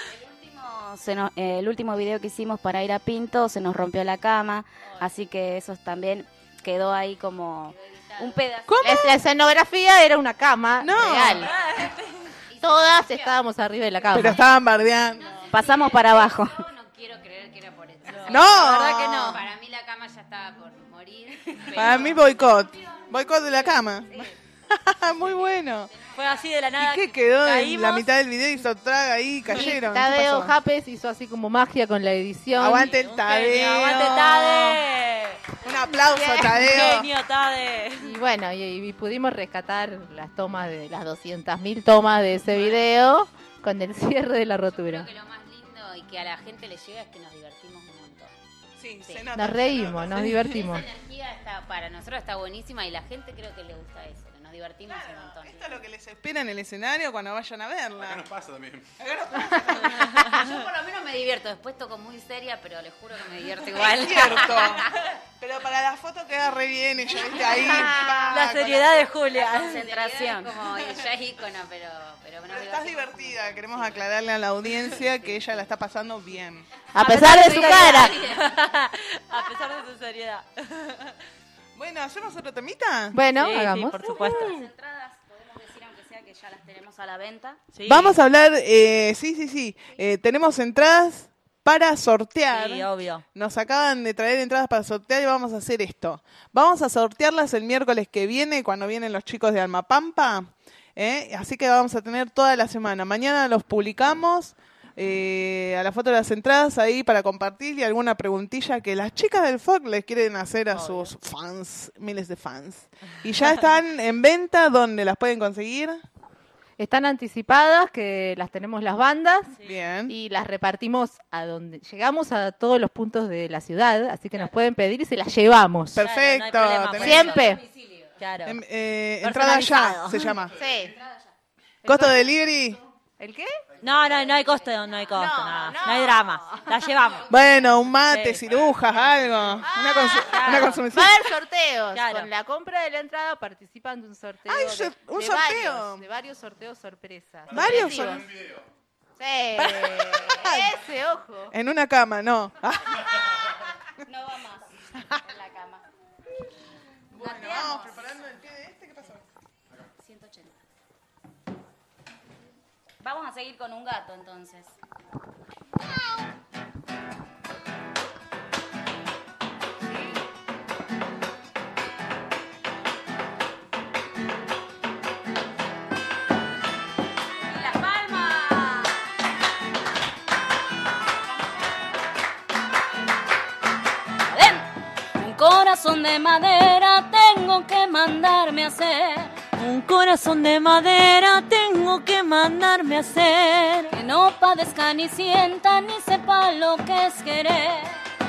El último video que hicimos para ir a Pinto se nos rompió la cama, así que eso también quedó ahí como un pedazo. ¿Cómo? La escenografía era una cama No. real. Todas estábamos arriba de la cama. Pero estaban bardeando. Pasamos para abajo. Yo no quiero creer que era por eso. No. La verdad que no. Para mí la cama ya estaba por morir. Para mí boicot. Boicot de la cama. Muy bueno. Fue así de la nada. ¿Y qué quedó en Caímos. la mitad del video? Hizo traga ahí y cayeron. ¿Qué Tadeo pasó? Japes hizo así como magia con la edición. Aguante el Un Tadeo. genio, aguante Tade. Un aplauso, Un Tadeo. genio, Tade. Y bueno, y pudimos rescatar las tomas de las 200.000 tomas de ese video con el cierre de la rotura. Creo que lo más lindo y que a la gente le llega es que nos divertimos un montón. Sí, Sí. se nota. Nos reímos, nos divertimos. Esa energía está, para nosotros está buenísima y la gente creo que le gusta eso, que nos divertimos un montón. Esto es lo que les espera en el escenario cuando vayan a verla. pasa también. Yo por lo menos me divierto, después toco muy seria, pero les juro que me divierto igual. Es cierto. Pero para la foto queda re bien ella, viste ahí. La seriedad de Julia. Concentración. Como ya es ícono, pero Pero nos estás divertimos. divertida. Queremos aclararle a la audiencia que ella la está pasando bien. A pesar de su cara. A pesar de su seriedad. Bueno, ¿hacemos otro temita? Bueno, Sí, sí, hagamos. por supuesto. Las entradas podemos decir, aunque sea que ya las tenemos a la venta. Sí. Vamos a hablar, sí. Tenemos entradas para sortear. Sí, obvio. Nos acaban de traer entradas para sortear y vamos a hacer esto. Vamos a sortearlas el miércoles que viene, cuando vienen los chicos de Alma Pampa. Así que vamos a tener toda la semana. Mañana los publicamos a la foto de las entradas ahí para compartir y alguna preguntilla que las chicas del folk les quieren hacer a sus fans, miles de fans. Y ya están en venta, ¿dónde las pueden conseguir? Están anticipadas, que las tenemos las bandas. Bien. Y las repartimos a donde llegamos, a todos los puntos de la ciudad, así que nos pueden pedir y se las llevamos. Perfecto. Claro, no hay problema. Tenés- Siempre. Claro. entrada ya, Personalizado. se llama. Sí. ¿Costo de delivery? ¿El qué? No hay costo, no hay costo, No, no, no. no hay drama. La llevamos. Bueno, un mate, Sí. cirujas, algo. Una consumición. Va a haber sorteos. Claro. Con la compra de la entrada participan de un sorteo. Ay, de, un de sorteo. Varios, de varios sorteos sorpresas. ¿Varios? Sorpresivos. Sí. Ese, ojo. En una cama, no. No va más en la cama. Bueno, vamos preparando el pie de este. ¿Qué pasó? 180. Vamos a seguir con un gato entonces. Y las palmas. Adentro. Un corazón de madera tengo que mandarme a hacer. Un corazón de madera tengo que mandarme a hacer. Que no padezca ni sienta ni sepa lo que es querer.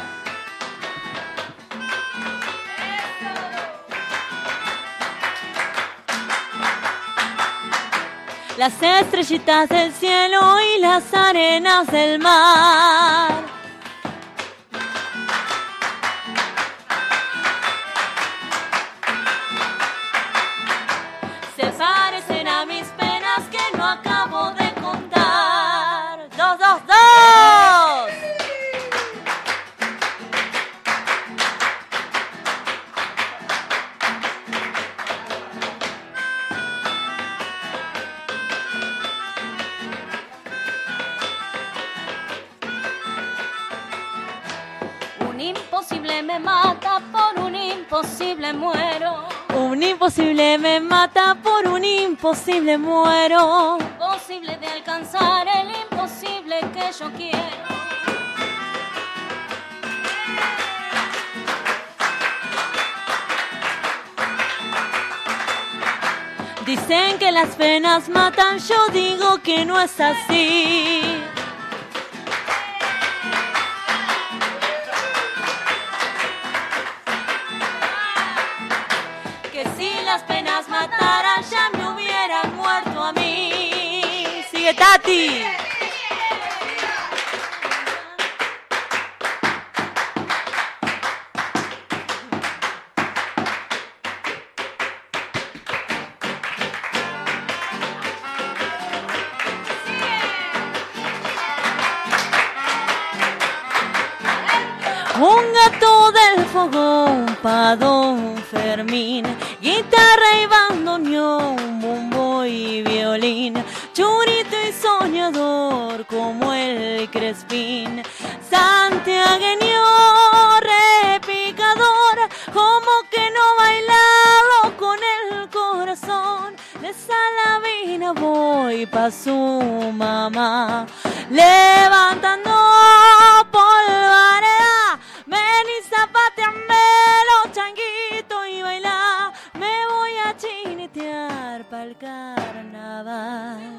Las estrellitas del cielo y las arenas del mar. Se parecen a mis penas que no acabo de contar. ¡Dos, dos, dos! Un imposible me mata, por un imposible muero. Un imposible me mata, por un imposible muero. Imposible de alcanzar el imposible que yo quiero. Dicen que las penas matan, yo digo que no es así. Que si las penas mataran ya me hubieran muerto a mí. Sigue Tati. Un gato del fogón pa' Don Fermín, guitarra y bandoneón, bombo y violín, churito y soñador como el Crespín, santiagueño repicador, como que no bailado con el corazón, de Salavina voy pa' su mamá, levantando polvareda. Vení, zapateamelo, changuito, y bailá. Me voy a chinetear pa'l carnaval.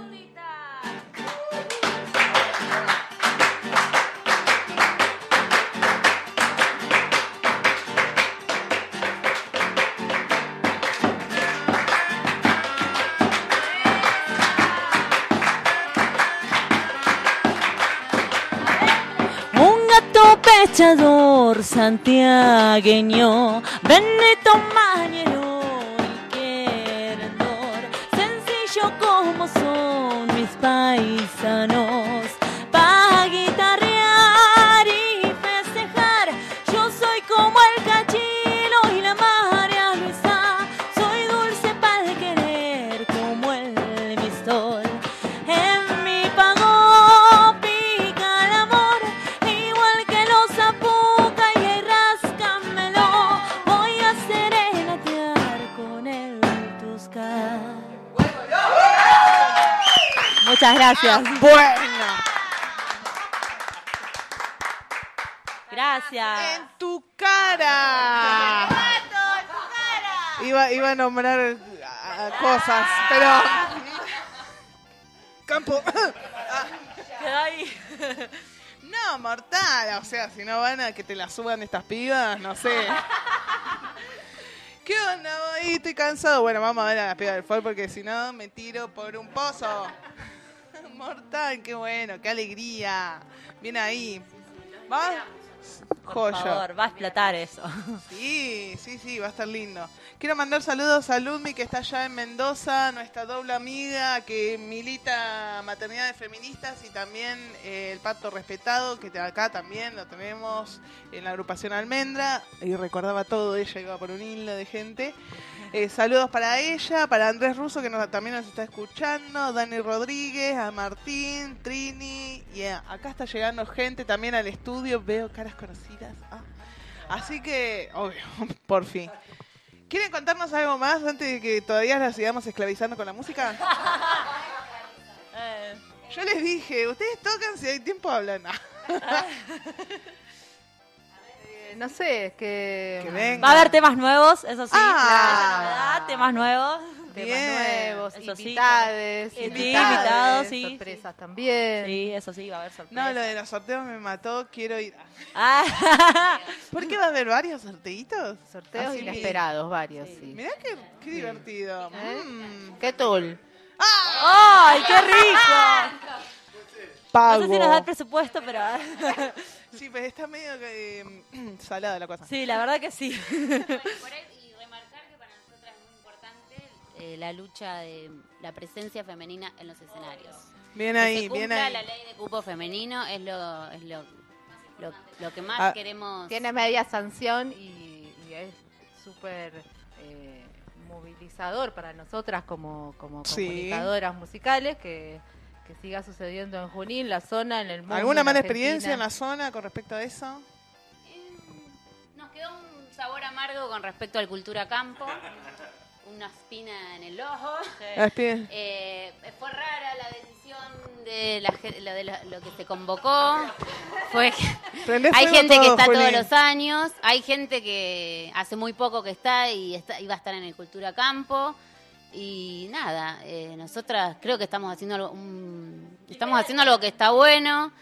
Pechador santiagueño, Benito Mañero y querendor, sencillo como son mis paisanos, pa' guitarrear y festejar, yo soy como el Cachilo y la María Luisa, soy dulce pa'l querer como el Mistol, en mi pago pica el amor, igual que los apuca y ahí rascamelo, voy a serenatear con el Tuscar. Muchas gracias. Bueno, Gracias. en tu cara. Iba a nombrar cosas, pero... Campo. Quedó ahí. No, mortal. O sea, si no van a que te la suban estas pibas, no sé. ¿Qué onda? Ahí estoy cansado. Bueno, vamos a ver a las pibas del folk porque si no me tiro por un pozo. Mortal, qué bueno, qué alegría. Bien ahí. ¿Va? Por favor, va a explotar eso. Sí, va a estar lindo. Quiero mandar saludos a Ludmi, que está allá en Mendoza, nuestra doble amiga que milita Maternidades Feministas y también el Pacto Respetado, que acá también lo tenemos en la agrupación Almendra. Y recordaba todo, ella iba por un hilo de gente. Saludos para ella, para Andrés Russo, que también nos está escuchando, Dani Rodríguez, a Martín, Trini, y acá está llegando gente también al estudio, veo caras conocidas. Así que, obvio, por fin. ¿Quieren contarnos algo más antes de que todavía la sigamos esclavizando con la música? Yo les dije, ustedes tocan, si hay tiempo hablan. No sé, que venga. Va a haber temas nuevos, eso sí. Ah. La novedad, temas nuevos. temas Bien. nuevos, Eso sí, invitades, invitados, sí. sorpresas también. Sí, eso sí, va a haber sorpresas. No, lo de los sorteos me mató, quiero ir. Ah. ¿Por qué va a haber varios sorteitos? Sorteos Así. inesperados, varios, sí. Mirá qué divertido. ¿Qué tul? ¡Ay, qué rico! Pago. No sé si nos da el presupuesto, pero... Sí, pero está medio salada la cosa. Sí, la verdad que sí. Bueno, por ahí, y remarcar que para nosotras es muy importante la lucha de la presencia femenina en los escenarios. Bien Que ahí, se cumpla bien ahí. la ley de cupo femenino es lo que más queremos. Tiene media sanción y es súper movilizador para nosotras como Sí. comunicadoras musicales que siga sucediendo en Junín, la zona, en el mundo. ¿Alguna mala experiencia en la zona con respecto a eso? Nos quedó un sabor amargo amargo con respecto al Cultura Campo. Una espina en el ojo. La espina. Fue rara la decisión de, lo que se convocó. Fue Prende hay fuego gente que todo, está Juli. todos los años, hay gente que hace muy poco que está y iba a estar en el Cultura Campo. Y nada, nosotras creo que estamos haciendo algo que está bueno.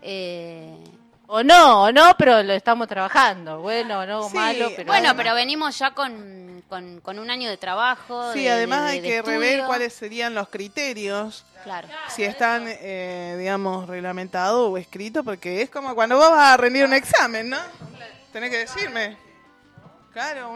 O no, pero lo estamos trabajando. Bueno, o no, Sí, malo, pero... Bueno, pero venimos ya con un año de trabajo. Sí, de- además de- hay de que rever estudio. cuáles serían los criterios, Claro. si están, digamos, reglamentados o escritos, porque es como cuando vos vas a rendir un examen, ¿no? Tenés que decirme. Claro,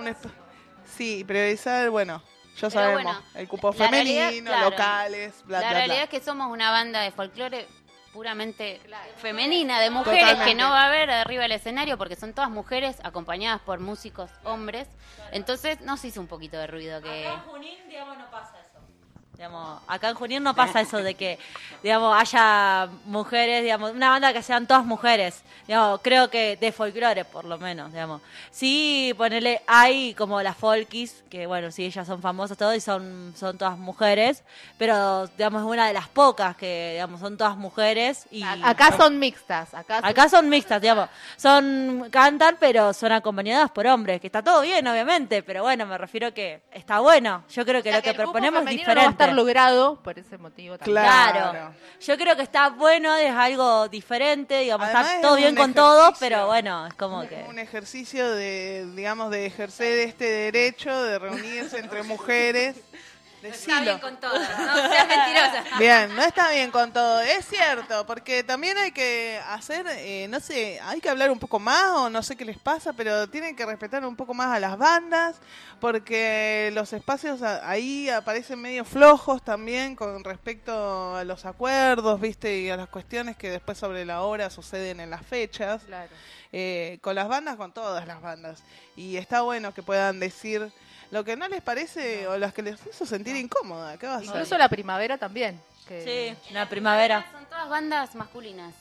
sí, priorizar, bueno, ya Pero sabemos, bueno, el cupo la realidad, femenino, claro, locales, bla, La bla, realidad bla. es que somos una banda de folclore puramente femenina, de mujeres, Totalmente. que no va a haber arriba del escenario porque son todas mujeres acompañadas por músicos hombres. Entonces nos hizo un poquito de ruido que... Acá en Junín, digamos, no pasa eso. Digamos, acá en Junín no pasa eso de que, digamos, haya mujeres, digamos, una banda que sean todas mujeres. Digamos, creo que de folclore, por lo menos, digamos. Sí, ponele, hay como las folkis, que bueno, sí, ellas son famosas todo y son todas mujeres, pero, digamos, es una de las pocas que, digamos, son todas mujeres. Y Acá son mixtas. Acá son mixtas, digamos. Cantan, pero son acompañadas por hombres, que está todo bien, obviamente, pero bueno, me refiero que está bueno. Yo creo que O sea, lo que el grupo proponemos es femenino diferente. no va a estar logrado por ese motivo también. Claro. Yo creo que está bueno, es algo diferente, digamos, Además, está es todo bien un con todo, ejercicio. pero bueno, es como que... Un ejercicio de, digamos, de ejercer este derecho de reunirse entre mujeres. Está bien Decilo. con todo, no seas mentirosa. Bien, no está bien con todo, es cierto, porque también hay que hacer, no sé, hay que hablar un poco más o no sé qué les pasa, pero tienen que respetar un poco más a las bandas, porque los espacios ahí aparecen medio flojos también con respecto a los acuerdos, ¿viste? Y a las cuestiones que después sobre la hora suceden en las fechas. Claro. Con las bandas, con todas las bandas. Y está bueno que puedan decir lo que no les parece o las que les hizo sentir incómoda. ¿Qué va a ser? Incluso la primavera también. Sí, la primavera. Son todas bandas masculinas.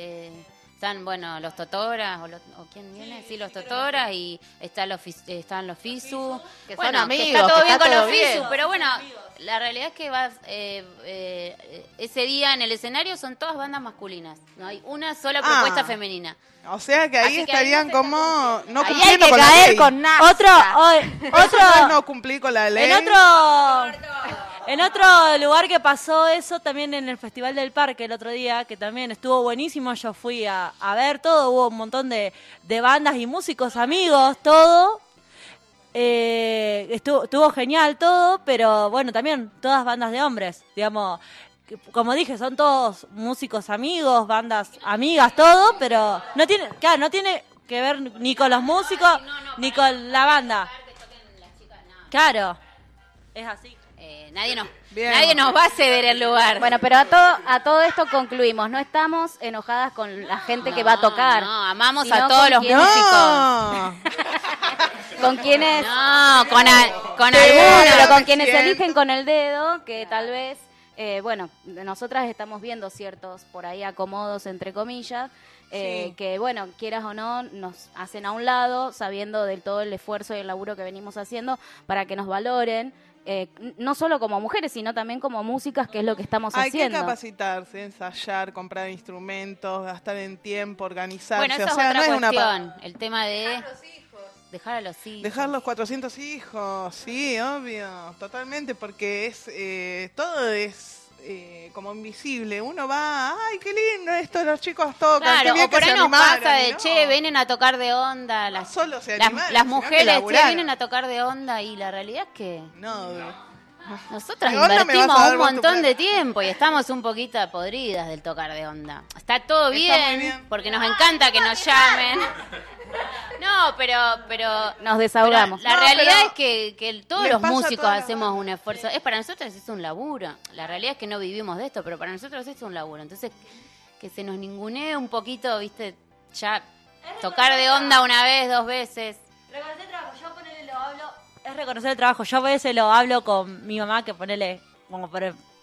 Están, bueno, los Totoras, o ¿quién viene? Sí, los Totoras, y están los Fisu. Que son Bueno, amigos, que está todo que bien está con todo los bien. Fisu, pero bueno, la realidad es que ese día en el escenario son todas bandas masculinas. No hay una sola propuesta femenina. O sea que ahí Así que estarían ahí no se como no Ahí hay cumpliendo que con la caer ley. con nada. Otro, Eso no es no cumplir con la ley. en otro lugar que pasó eso también en el Festival del Parque el otro día, que también estuvo buenísimo, yo fui a ver todo, hubo un montón de bandas y músicos, amigos, todo. Estuvo genial todo, pero bueno, también todas bandas de hombres, digamos, como dije, son todos músicos amigos, bandas amigas, todo, pero no tiene que ver ni con los músicos ni con la banda. Claro, es así. Nadie nos va a ceder el lugar. Bueno, pero a todo esto concluimos. No estamos enojadas con la gente que va a tocar. No, amamos sino a todos con los quienes- músicos. Con quienes... No, con No, algunos. pero con quienes Siento. eligen con el dedo, que tal vez, bueno, nosotras estamos viendo ciertos por ahí acomodos, entre comillas, Sí. que bueno, quieras o no, nos hacen a un lado, sabiendo del todo el esfuerzo y el laburo que venimos haciendo para que nos valoren, no solo como mujeres, sino también como músicas, que es lo que estamos Hay que haciendo. capacitarse, ensayar, comprar instrumentos, gastar en tiempo, organizarse. Bueno, eso o sea, es no otra es una cuestión. El tema de dejar a los hijos. dejar los 400 hijos, sí, obvio, totalmente, porque es todo es como invisible. Uno va, ay, qué lindo esto, los chicos tocan, qué Claro, bien o por que se ahí nos animaron, pasa y de, no. che, vienen a tocar de onda. No solo se las animaron, las sino que mujeres, che, laburaron. vienen a tocar de onda, y la realidad es que No, nosotras ¿De onda me vas a invertimos dar un vos tu montón plata? de tiempo y estamos un poquito podridas del tocar de onda. Está todo Está muy bien, bien. porque nos encanta que nos llamen. No, pero Nos desahogamos. la No, realidad pero es que todos les los pasa a músicos todas las hacemos bandas. un esfuerzo. Es para nosotros es un laburo. La realidad es que no vivimos de esto, pero para nosotros es un laburo. Entonces, que se nos ningunee un poquito, viste, ya tocar de onda una vez, dos veces. Reconocer el trabajo, yo ponele lo hablo, es reconocer el trabajo. Yo a veces lo hablo con mi mamá, que ponele, como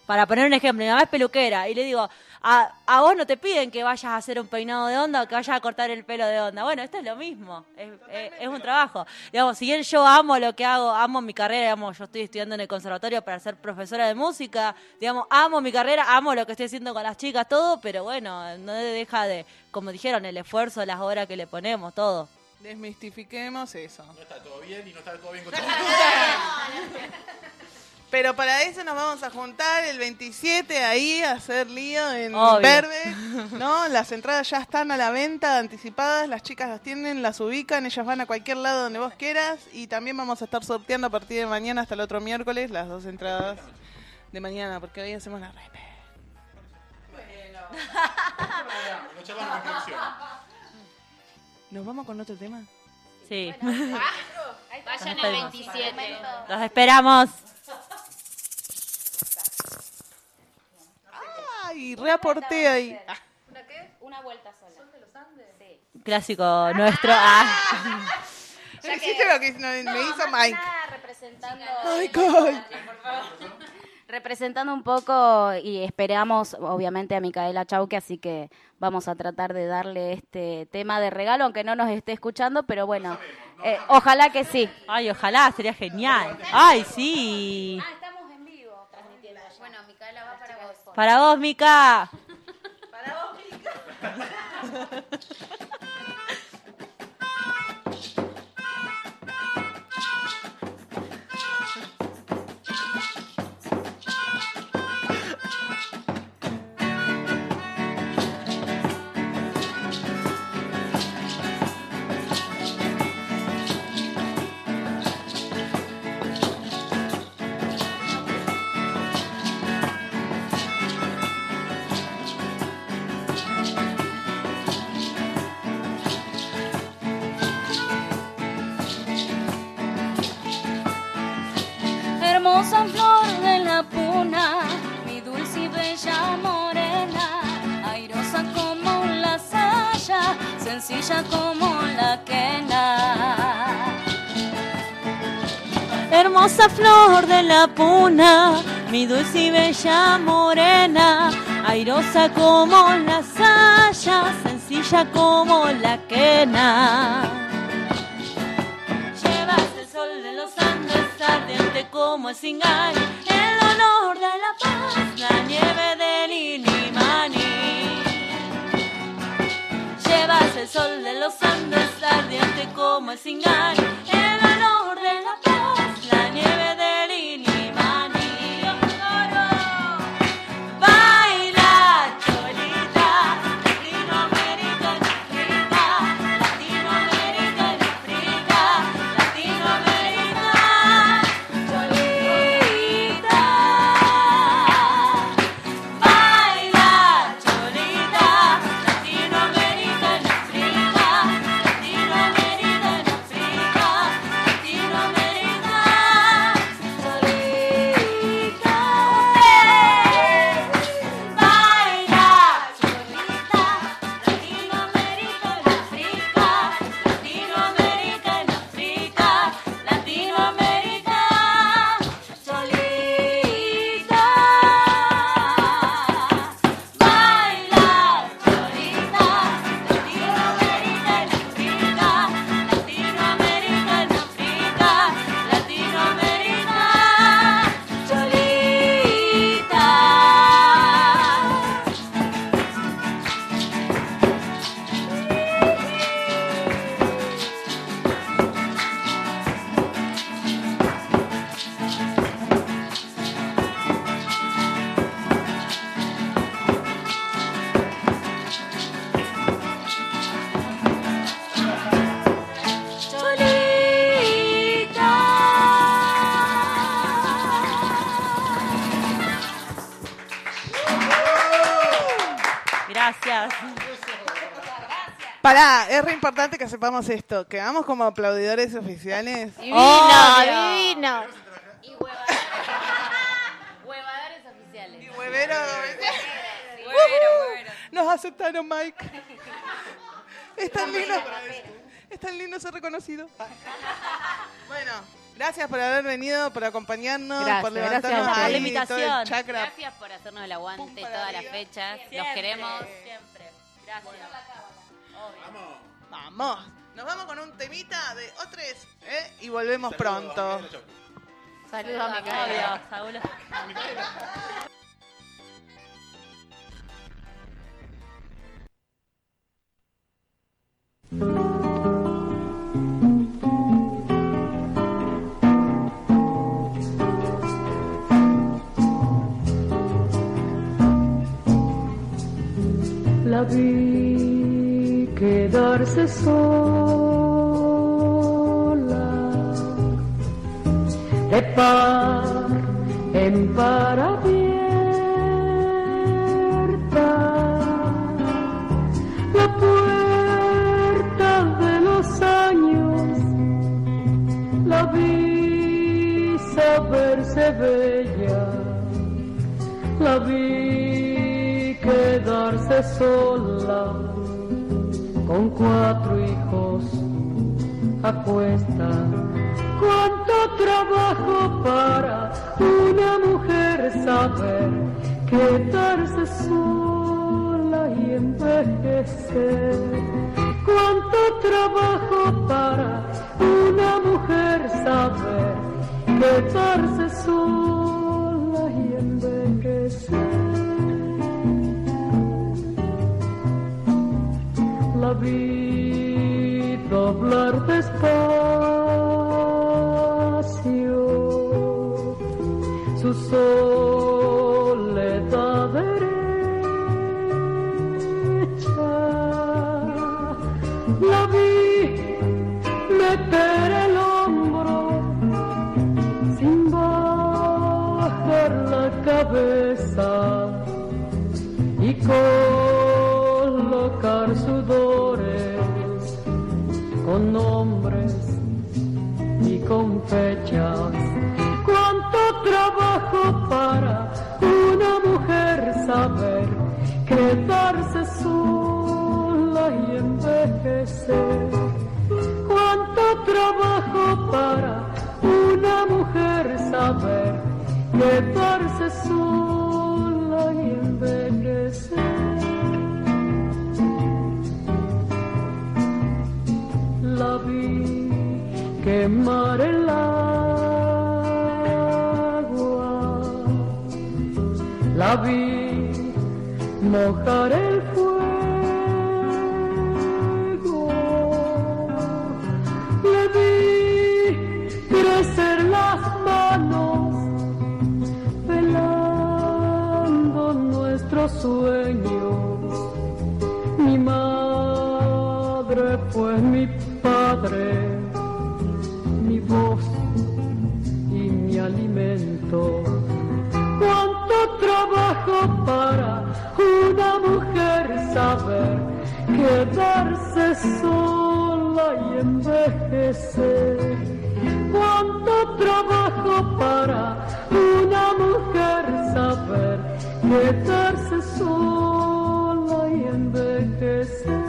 para poner un ejemplo, mi mamá es peluquera y le digo, a vos no te piden que vayas a hacer un peinado de onda o que vayas a cortar el pelo de onda. Bueno, esto es lo mismo, es un trabajo. Digamos, si bien yo amo lo que hago, amo mi carrera, digamos, yo estoy estudiando en el conservatorio para ser profesora de música, digamos, amo mi carrera, amo lo que estoy haciendo con las chicas, todo, pero bueno, no deja de, como dijeron, el esfuerzo, las horas que le ponemos, todo. Desmistifiquemos eso. No está todo bien y no está todo bien con todo. Pero para eso nos vamos a juntar el 27 ahí a hacer lío en Obvio. Verde, ¿no? Las entradas ya están a la venta, anticipadas, las chicas las tienen, las ubican, ellas van a cualquier lado donde vos quieras y también vamos a estar sorteando a partir de mañana hasta el otro miércoles las 2 entradas de mañana, porque hoy hacemos la repe. No charlamos en producción. ¿Nos vamos con otro tema? Sí. Vayan el 27. Los esperamos. Ay, reaporté ahí. Una vuelta sola. ¿Son de los Andes? Sí. Clásico nuestro. Hiciste lo que me hizo Mike. Representando, Michael. representando un poco y esperamos obviamente a Micaela Chauque, así que vamos a tratar de darle este tema de regalo, aunque no nos esté escuchando, pero bueno, ojalá que sí. Ay, ojalá, sería genial. Ay, sí. Estamos en vivo transmitiendo. Bueno, Micaela va para vos. Para vos, Mica. Hermosa flor de la puna, mi dulce y bella morena, airosa como la saya, sencilla como la quena. Hermosa flor de la puna, mi dulce y bella morena, airosa como la saya, sencilla como la quena. Llevas el sol de los Andes, ardiente como el Singay, el honor de la paz, la nieve del Inimani. Llevas el sol de los Andes, ardiente como el Singay, el honor de la paz, la nieve del Inimani. Baila, cholita, Latinoamérica en África, Latinoamérica en África, Latinoamérica, cholita. Baila, cholita, Latinoamérica en África, Latinoamérica en África, Latinoamérica, cholita. Baila, cholita, Latinoamérica en África, Latinoamérica en África, Latinoamérica, cholita. Baila, cholita, Latinoamérica en África, Latinoamérica en África, Latinoamérica, cholita. Gracias. Pará, es re importante que sepamos esto. Quedamos como aplaudidores oficiales. Divino. Y huevadores oficiales. Y huevero. Huevero. Nos aceptaron, Mike. Es tan lindo. Es tan lindo ser reconocido. Bueno, Gracias por haber venido, por acompañarnos, Gracias, por gracias levantarnos a ahí ustedes. todo el chakra. Gracias por hacernos el aguante Pum para todas las arriba. fechas. Los Siempre, queremos. Siempre. Gracias. Vamos. Nos vamos con un temita de O3 y volvemos pronto. Saludos a mi Obvio, Saúl. La vi quedarse sola, de par en par abierta, la puerta de los años, la vi saberse bella, la vi quedarse sola con 4 hijos a cuesta. Cuánto trabajo para una mujer saber quedarse sola y envejecer. Cuánto trabajo para una mujer saber quedarse sola y envejecer. La vi doblar despacio su soledad derecha. La vi meter el hombro sin bajar la cabeza y colocar sudores con nombres y con fechas. Cuánto trabajo para una mujer saber quedarse sola y envejecer. Cuánto trabajo para una mujer saber quedarse sola y envejecer. La vi quemar el agua, la vi mojar el fuego, le vi crecer las manos, velando nuestros sueños. Mi madre fue mi padre, mi voz y mi alimento. Cuánto trabajo para una mujer saber quedarse sola y envejecer. Cuánto trabajo para una mujer saber quedarse sola y envejecer.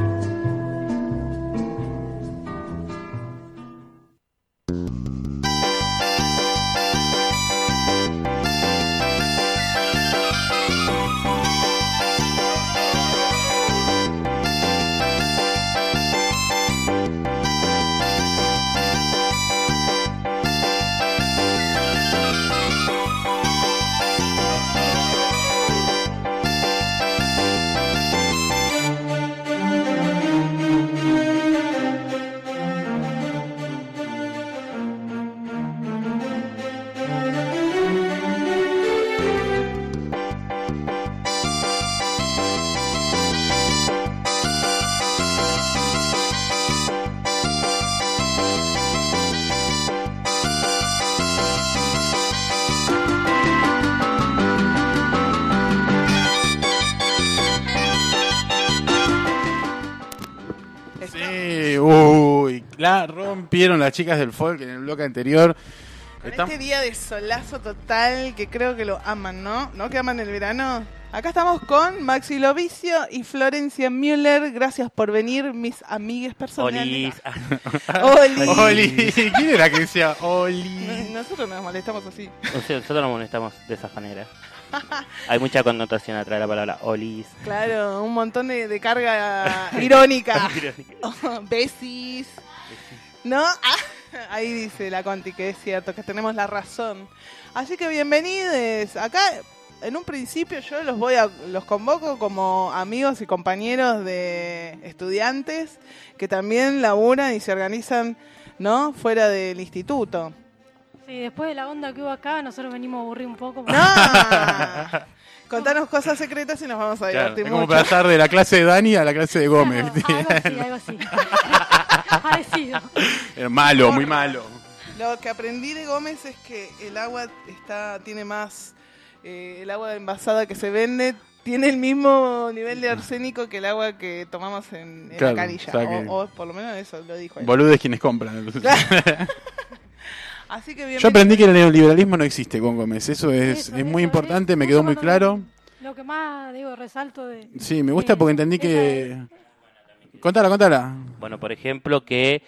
Sí, uy, la rompieron las chicas del folk en el bloque anterior. Con este día de solazo total que creo que lo aman, ¿no? ¿No que aman el verano? Acá estamos con Maxi Lovicio y Florencia Müller. Gracias por venir, mis amigues personales. Olis. Oli. ¿Quién era que decía Oli? Nosotros nos molestamos así. O sea, nosotros nos molestamos de esa manera. Hay mucha connotación atrás de la palabra olis. Claro, un montón de carga irónica. Besis. ¿No? Ahí dice la Conti que es cierto, que tenemos la razón. Así que bienvenidos. Acá, en un principio, yo los convoco como amigos y compañeros de estudiantes que también laburan y se organizan, ¿no? Fuera del instituto. Sí, después de la onda que hubo acá, nosotros venimos a aburrir un poco. ¡No! Contanos cosas secretas y nos vamos a divertir es como mucho. pasar de la clase de Dani a la clase de Gómez. Algo así. Parecido. Era malo, muy malo. Lo que aprendí de Gómez es que el agua tiene más, el agua envasada que se vende tiene el mismo nivel de arsénico que el agua que tomamos en Claro, la canilla. o sea que- O por lo menos eso lo dijo él. Boludes quienes compran. Así que Yo aprendí que el neoliberalismo no existe con Gómez. Eso es muy importante, me quedó muy claro. Lo que más, digo, resalto de... Sí, me gusta porque entendí que... Contala. Bueno, por ejemplo, que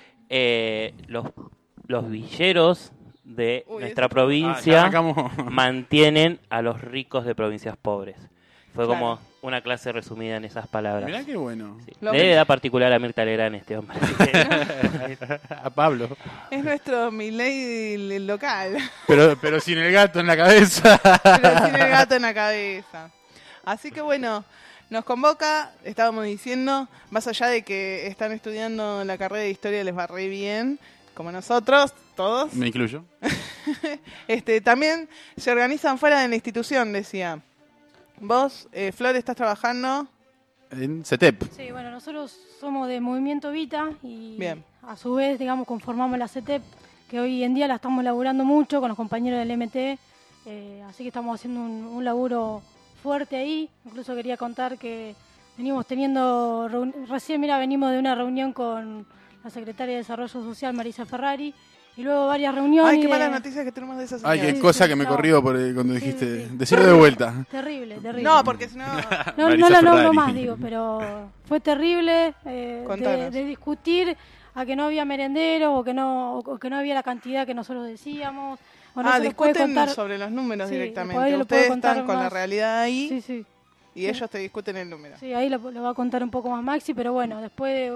los villeros de nuestra ya provincia arrancamos. mantienen a los ricos de provincias pobres. Fue Claro. como una clase resumida en esas palabras. Mirá qué bueno. Sí. Lo De que- edad particular a Mirta Legrand, este hombre. A Pablo. Es nuestro Milei local, Pero sin el gato en la cabeza. pero sin el gato en la cabeza. Así que bueno, nos convoca, estábamos diciendo, más allá de que están estudiando la carrera de historia, les va re bien, como nosotros, todos. Me incluyo. También se organizan fuera de la institución, decía. Vos, Flor, estás trabajando. En CETEP. Sí, bueno, nosotros somos de Movimiento Vita y Bien. a su vez, digamos, conformamos la CETEP, que hoy en día la estamos laburando mucho con los compañeros del MT, así que estamos haciendo un laburo fuerte ahí. Incluso quería contar que venimos teniendo, recién, venimos de una reunión con la secretaria de Desarrollo Social, Marisa Ferrari, y luego varias reuniones. Ay, qué de- malas noticias que tenemos de esa señora. Ay, qué Sí, cosa sí, que me no. corrió cuando dijiste. Decirlo de vuelta. Terrible. No, porque si no... No Marisa la nombro Ferrari. más, digo, pero fue terrible Contanos. de discutir a que no había merendero o que no había la cantidad que nosotros decíamos. O no se los puede discuten contar. sobre los números Sí, directamente. después lo puedo Ustedes contar están con la más. realidad ahí Sí, sí. y ellos te discuten el número. Sí, ahí lo va a contar un poco más Maxi, pero bueno, después de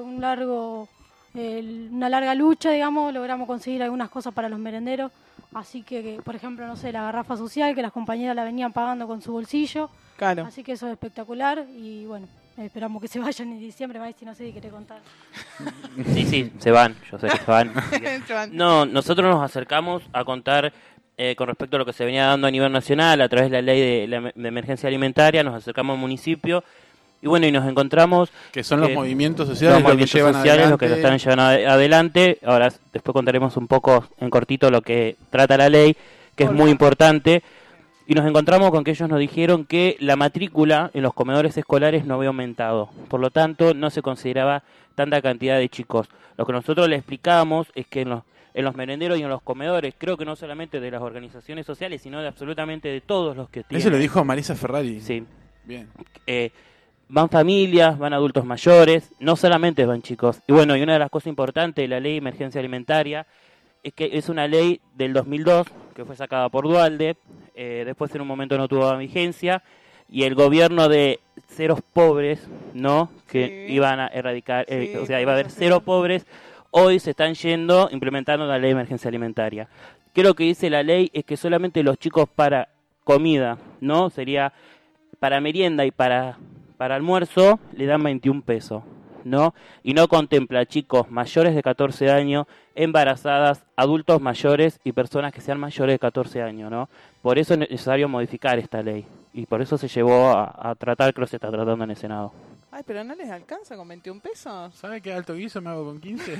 una larga lucha, digamos, logramos conseguir algunas cosas para los merenderos. Así que, por ejemplo, no sé, la garrafa social, que las compañeras la venían pagando con su bolsillo. Claro. Así que eso es espectacular y bueno, esperamos que se vayan en diciembre, Maxi, no sé si querés contar. Sí, se van, yo sé que se van. Se van. No, nosotros nos acercamos a contar con respecto a lo que se venía dando a nivel nacional a través de la ley de emergencia alimentaria, nos acercamos al municipio y bueno, y nos encontramos... Que son los movimientos sociales los movimientos llevan sociales los que lo adelante. están llevando adelante. Ahora después contaremos un poco en cortito lo que trata la ley, que es muy importante. Y nos encontramos con que ellos nos dijeron que la matrícula en los comedores escolares no había aumentado. Por lo tanto, no se consideraba tanta cantidad de chicos. Lo que nosotros le explicamos es que en los merenderos y en los comedores, creo que no solamente de las organizaciones sociales, sino de absolutamente de todos los que tienen. Eso lo dijo Marisa Ferrari. Sí. Bien. Van familias, van adultos mayores, no solamente van chicos. Y bueno, y una de las cosas importantes de la ley de emergencia alimentaria es que es una ley del 2002 que fue sacada por Duhalde, después en un momento no tuvo vigencia, y el gobierno de ceros pobres, ¿no? Que iban a erradicar, o sea, iba a haber cero pobres, hoy se están implementando la ley de emergencia alimentaria. ¿Qué es lo que dice la ley? Es que solamente los chicos para comida, ¿no? Sería para merienda y para almuerzo le dan 21 pesos, ¿no? Y no contempla chicos mayores de 14 años, embarazadas, adultos mayores y personas que sean mayores de 14 años, ¿no? Por eso es necesario modificar esta ley y por eso se llevó a tratar, creo que se está tratando en el Senado. Ay, pero no les alcanza con 21 pesos. ¿Sabe qué alto guiso me hago con 15?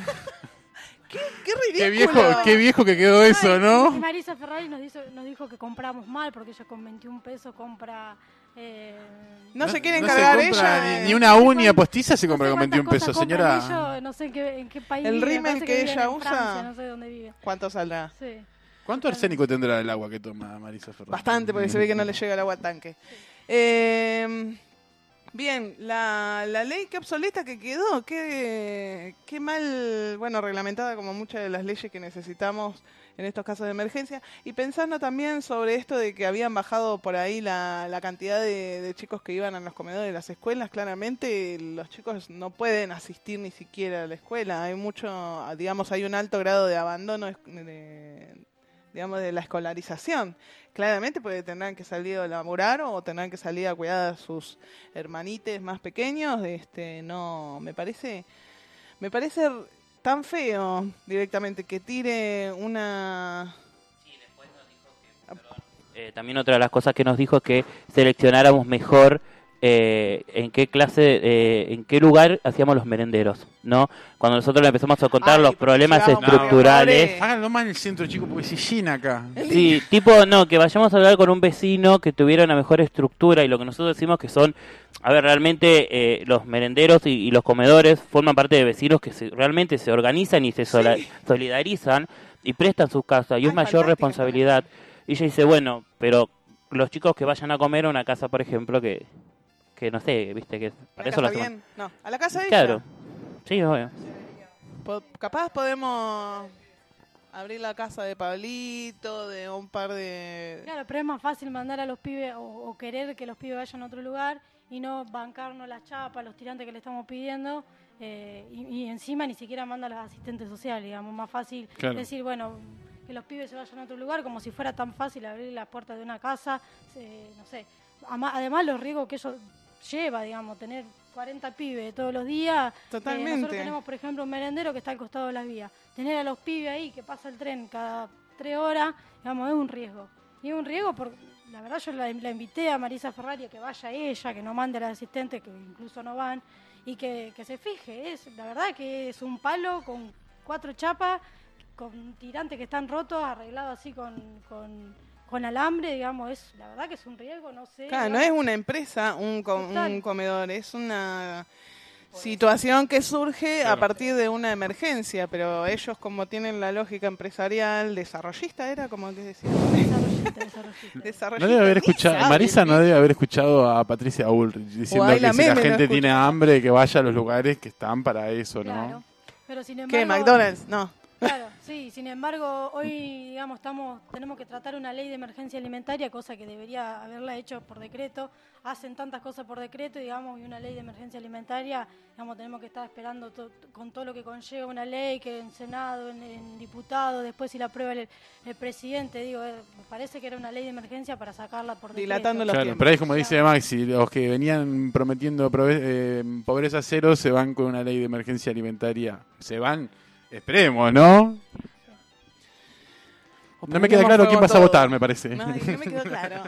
Qué ridículo. Qué viejo que quedó eso, Y ¿no? Marisa Ferrari nos dijo que compramos mal porque ella con 21 pesos compra... No se quiere No encargar se compra ella. ni una uña postiza se compra con cuántas 21 pesos, cosas compran señora. ellos, no sé en qué país El vive, me rímel parece que viven ella en usa. Francia, no sé dónde vive. ¿Cuánto saldrá? Sí. ¿Cuánto arsénico tendrá el agua que toma Marisa Ferrari? Bastante, porque se ve que no le llega el agua al tanque. Bien, la ley qué obsoleta que quedó, qué mal, bueno, reglamentada como muchas de las leyes que necesitamos en estos casos de emergencia. Y pensando también sobre esto de que habían bajado por ahí la cantidad de chicos que iban a los comedores de las escuelas, claramente los chicos no pueden asistir ni siquiera a la escuela. Hay mucho, digamos, hay un alto grado de abandono digamos, de la escolarización. Claramente porque tendrán que salir a laburar o tendrán que salir a cuidar a sus hermanites más pequeños. No, me parece tan feo directamente que tire una... También otra de las cosas que nos dijo es que seleccionáramos mejor en qué clase, en qué lugar hacíamos los merenderos, ¿no? Cuando nosotros le empezamos a contar los problemas estructurales. Háganlo más en el centro, chicos, porque se llena acá. Sí, que vayamos a hablar con un vecino que tuviera una mejor estructura, y lo que nosotros decimos que son, realmente los merenderos y los comedores forman parte de vecinos que realmente se organizan y se solidarizan y prestan sus casas, y es mayor responsabilidad. Y ella dice, bueno, pero los chicos que vayan a comer a una casa, por ejemplo, que no sé, viste, que para eso lo hacemos. No, a la casa de Claro, ella. sí, obvio. Capaz podemos abrir la casa de Pablito, de un par de... Claro, pero es más fácil mandar a los pibes o querer que los pibes vayan a otro lugar y no bancarnos las chapas, los tirantes que le estamos pidiendo, y encima ni siquiera manda a los asistentes sociales, digamos, más fácil decir, bueno, que los pibes se vayan a otro lugar, como si fuera tan fácil abrir las puertas de una casa, no sé. Además los riesgos que eso lleva, digamos, tener 40 pibes todos los días. Totalmente. Nosotros tenemos, por ejemplo, un merendero que está al costado de las vías. Tener a los pibes ahí, que pasa el tren cada 3 horas, digamos, es un riesgo. Y es un riesgo porque, la verdad, yo la invité a Marisa Ferrari a que vaya ella, que no mande a las asistentes, que incluso no van, y que se fije. La verdad que es un palo con 4 chapas, con tirantes que están rotos, arreglados así con alambre, digamos, la verdad que es un riesgo, no sé. Claro, no es una empresa, un comedor, es una situación que surge a partir de una emergencia, pero ellos, como tienen la lógica empresarial, desarrollista era, como que decía. Desarrollista. No debe haber escuchado, Marisa no debe haber escuchado a Patricia Bullrich diciendo que si la gente tiene hambre, que vaya a los lugares que están para eso, ¿no? Claro. Pero sin embargo, ¿Qué, McDonald's? No. Claro, sí, sin embargo, hoy, digamos, tenemos que tratar una ley de emergencia alimentaria, cosa que debería haberla hecho por decreto. Hacen tantas cosas por decreto, digamos, y una ley de emergencia alimentaria, digamos, tenemos que estar esperando con todo lo que conlleva una ley, que en Senado, en diputado, después si la aprueba el presidente, digo, me parece que era una ley de emergencia para sacarla por decreto. Dilatando los tiempos. Pero ahí, como dice Maxi, los que venían prometiendo pobreza cero se van con una ley de emergencia alimentaria. Se van... Esperemos, ¿no? No me queda claro quién vas a votar, me parece. No me quedó claro.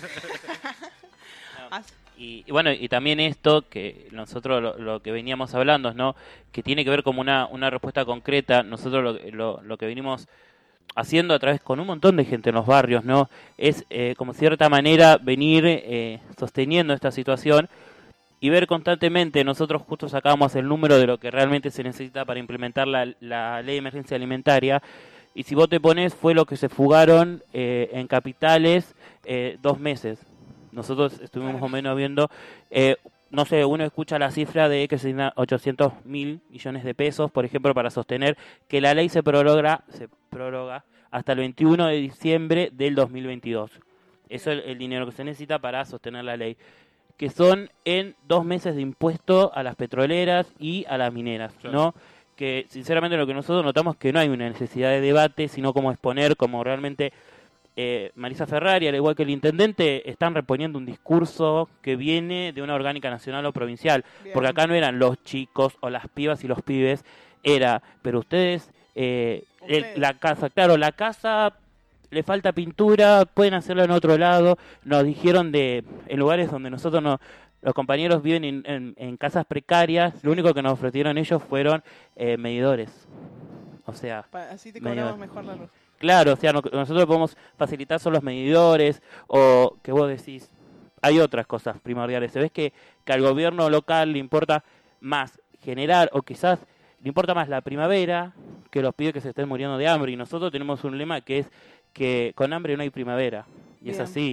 Y bueno, y también esto que nosotros lo que veníamos hablando, ¿no? Que tiene que ver como una respuesta concreta. Nosotros lo que venimos haciendo a través con un montón de gente en los barrios, ¿no? Es como cierta manera venir sosteniendo esta situación y ver constantemente. Nosotros justo sacábamos el número de lo que realmente se necesita para implementar la ley de emergencia alimentaria, y si vos te pones, fue lo que se fugaron en capitales 2 meses. Nosotros estuvimos más o menos viendo, no sé, uno escucha la cifra de que se necesitan 800.000 millones de pesos, por ejemplo, para sostener que la ley se prorroga hasta el 21 de diciembre del 2022. Eso es el dinero que se necesita para sostener la ley, que son en 2 meses de impuesto a las petroleras y a las mineras, ¿no? Que sinceramente lo que nosotros notamos es que no hay una necesidad de debate, sino como exponer, como realmente Marisa Ferrari, al igual que el intendente, están reponiendo un discurso que viene de una orgánica nacional o provincial. Bien. Porque acá no eran los chicos o las pibas y los pibes, pero ustedes, la casa le falta pintura, pueden hacerlo en otro lado. Nos dijeron en lugares donde nosotros los compañeros viven en casas precarias, lo único que nos ofrecieron ellos fueron medidores. O sea, así te cobramos mejor la luz. Claro, o sea, nosotros podemos facilitar solo los medidores, o que vos decís, hay otras cosas primordiales. Se ves que al gobierno local le importa más generar, o quizás le importa más la primavera que los pibes que se estén muriendo de hambre. Y nosotros tenemos un lema que es que con hambre no hay primavera. Y bien. Es así.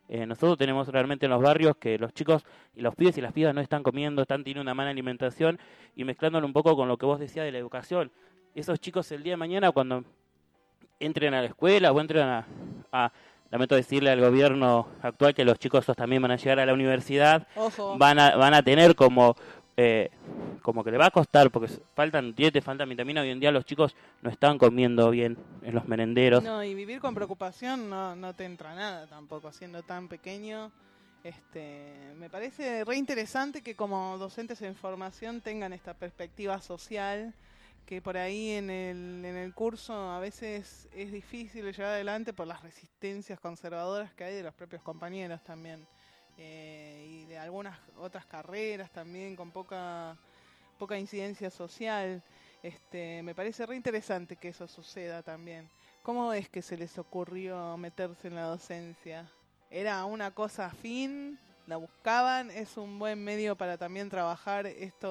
Nosotros tenemos realmente en los barrios que los chicos y los pibes y las pibas no están comiendo, están teniendo una mala alimentación, y mezclándolo un poco con lo que vos decías de la educación. Esos chicos el día de mañana cuando entren a la escuela o entren lamento decirle al gobierno actual que los chicos también van a llegar a la universidad, Ojo. van a tener como que le va a costar, porque faltan nutrientes, faltan vitaminas. Hoy en día los chicos no están comiendo bien en los merenderos. No, y vivir con preocupación no te entra nada tampoco, siendo tan pequeño. Me parece re interesante que como docentes en formación tengan esta perspectiva social, que por ahí en el curso a veces es difícil de llevar adelante por las resistencias conservadoras que hay de los propios compañeros también. Y de algunas otras carreras también con poca incidencia social. Me parece re interesante que eso suceda también. ¿Cómo es que se les ocurrió meterse en la docencia? ¿Era una cosa afín? ¿La buscaban? ¿Es un buen medio para también trabajar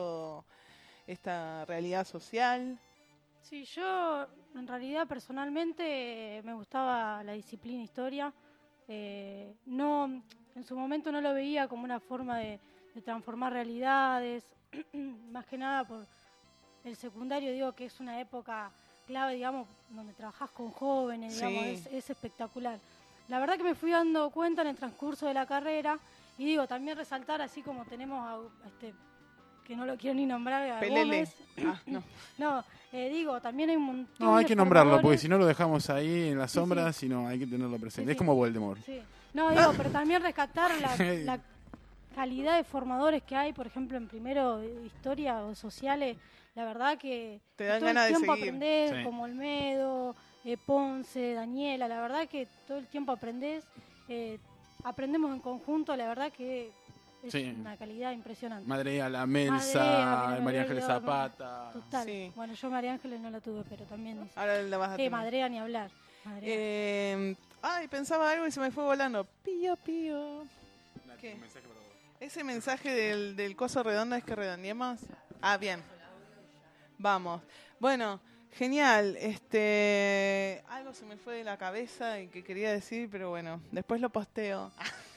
esta realidad social? Sí, yo en realidad personalmente me gustaba la disciplina historia. No, en su momento no lo veía como una forma de transformar realidades, más que nada por el secundario, digo que es una época clave, digamos, donde trabajás con jóvenes, digamos, Sí. es espectacular. La verdad que me fui dando cuenta en el transcurso de la carrera, y digo, también resaltar, así como tenemos a que no lo quiero ni nombrar, a Pelele. Gómez. No. No, digo, también hay un montón No, hay de que nombrarlo, porque formadores. si no lo dejamos ahí en las sombras, sino hay que tenerlo presente. Sí, Es sí. como Voldemort. Sí. No, digo, pero también rescatar la calidad de formadores que hay, por ejemplo, en primero de historia o sociales, la verdad que Te dan todo el ganas de tiempo seguir. aprendés, Sí. como Olmedo, Ponce, Daniela, la verdad que todo el tiempo aprendés, aprendemos en conjunto, la verdad que es Sí. una calidad impresionante. Madre a la Madre, Melsa, me María había Ángeles olvidado, Zapata. Total. Sí. Bueno, yo María Ángeles no la tuve, pero también dice. Ahora la vas a tener. Madrea ni hablar. Madrea. Pensaba algo y se me fue volando. Pío, pío. ¿Qué? Ese mensaje del coso redondo es que redondeemos. Ah, bien. Vamos. Bueno, genial. Algo se me fue de la cabeza y que quería decir, pero bueno, después lo posteo.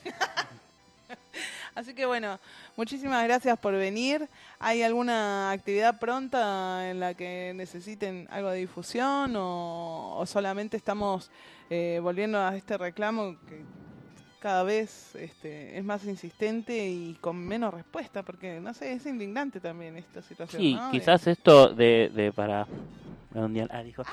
Así que bueno, muchísimas gracias por venir. ¿Hay alguna actividad pronta en la que necesiten algo de difusión o solamente estamos volviendo a este reclamo que cada vez es más insistente y con menos respuesta? Porque, no sé, es indignante también esta situación, Sí, ¿no? quizás esto para redondear, dijo.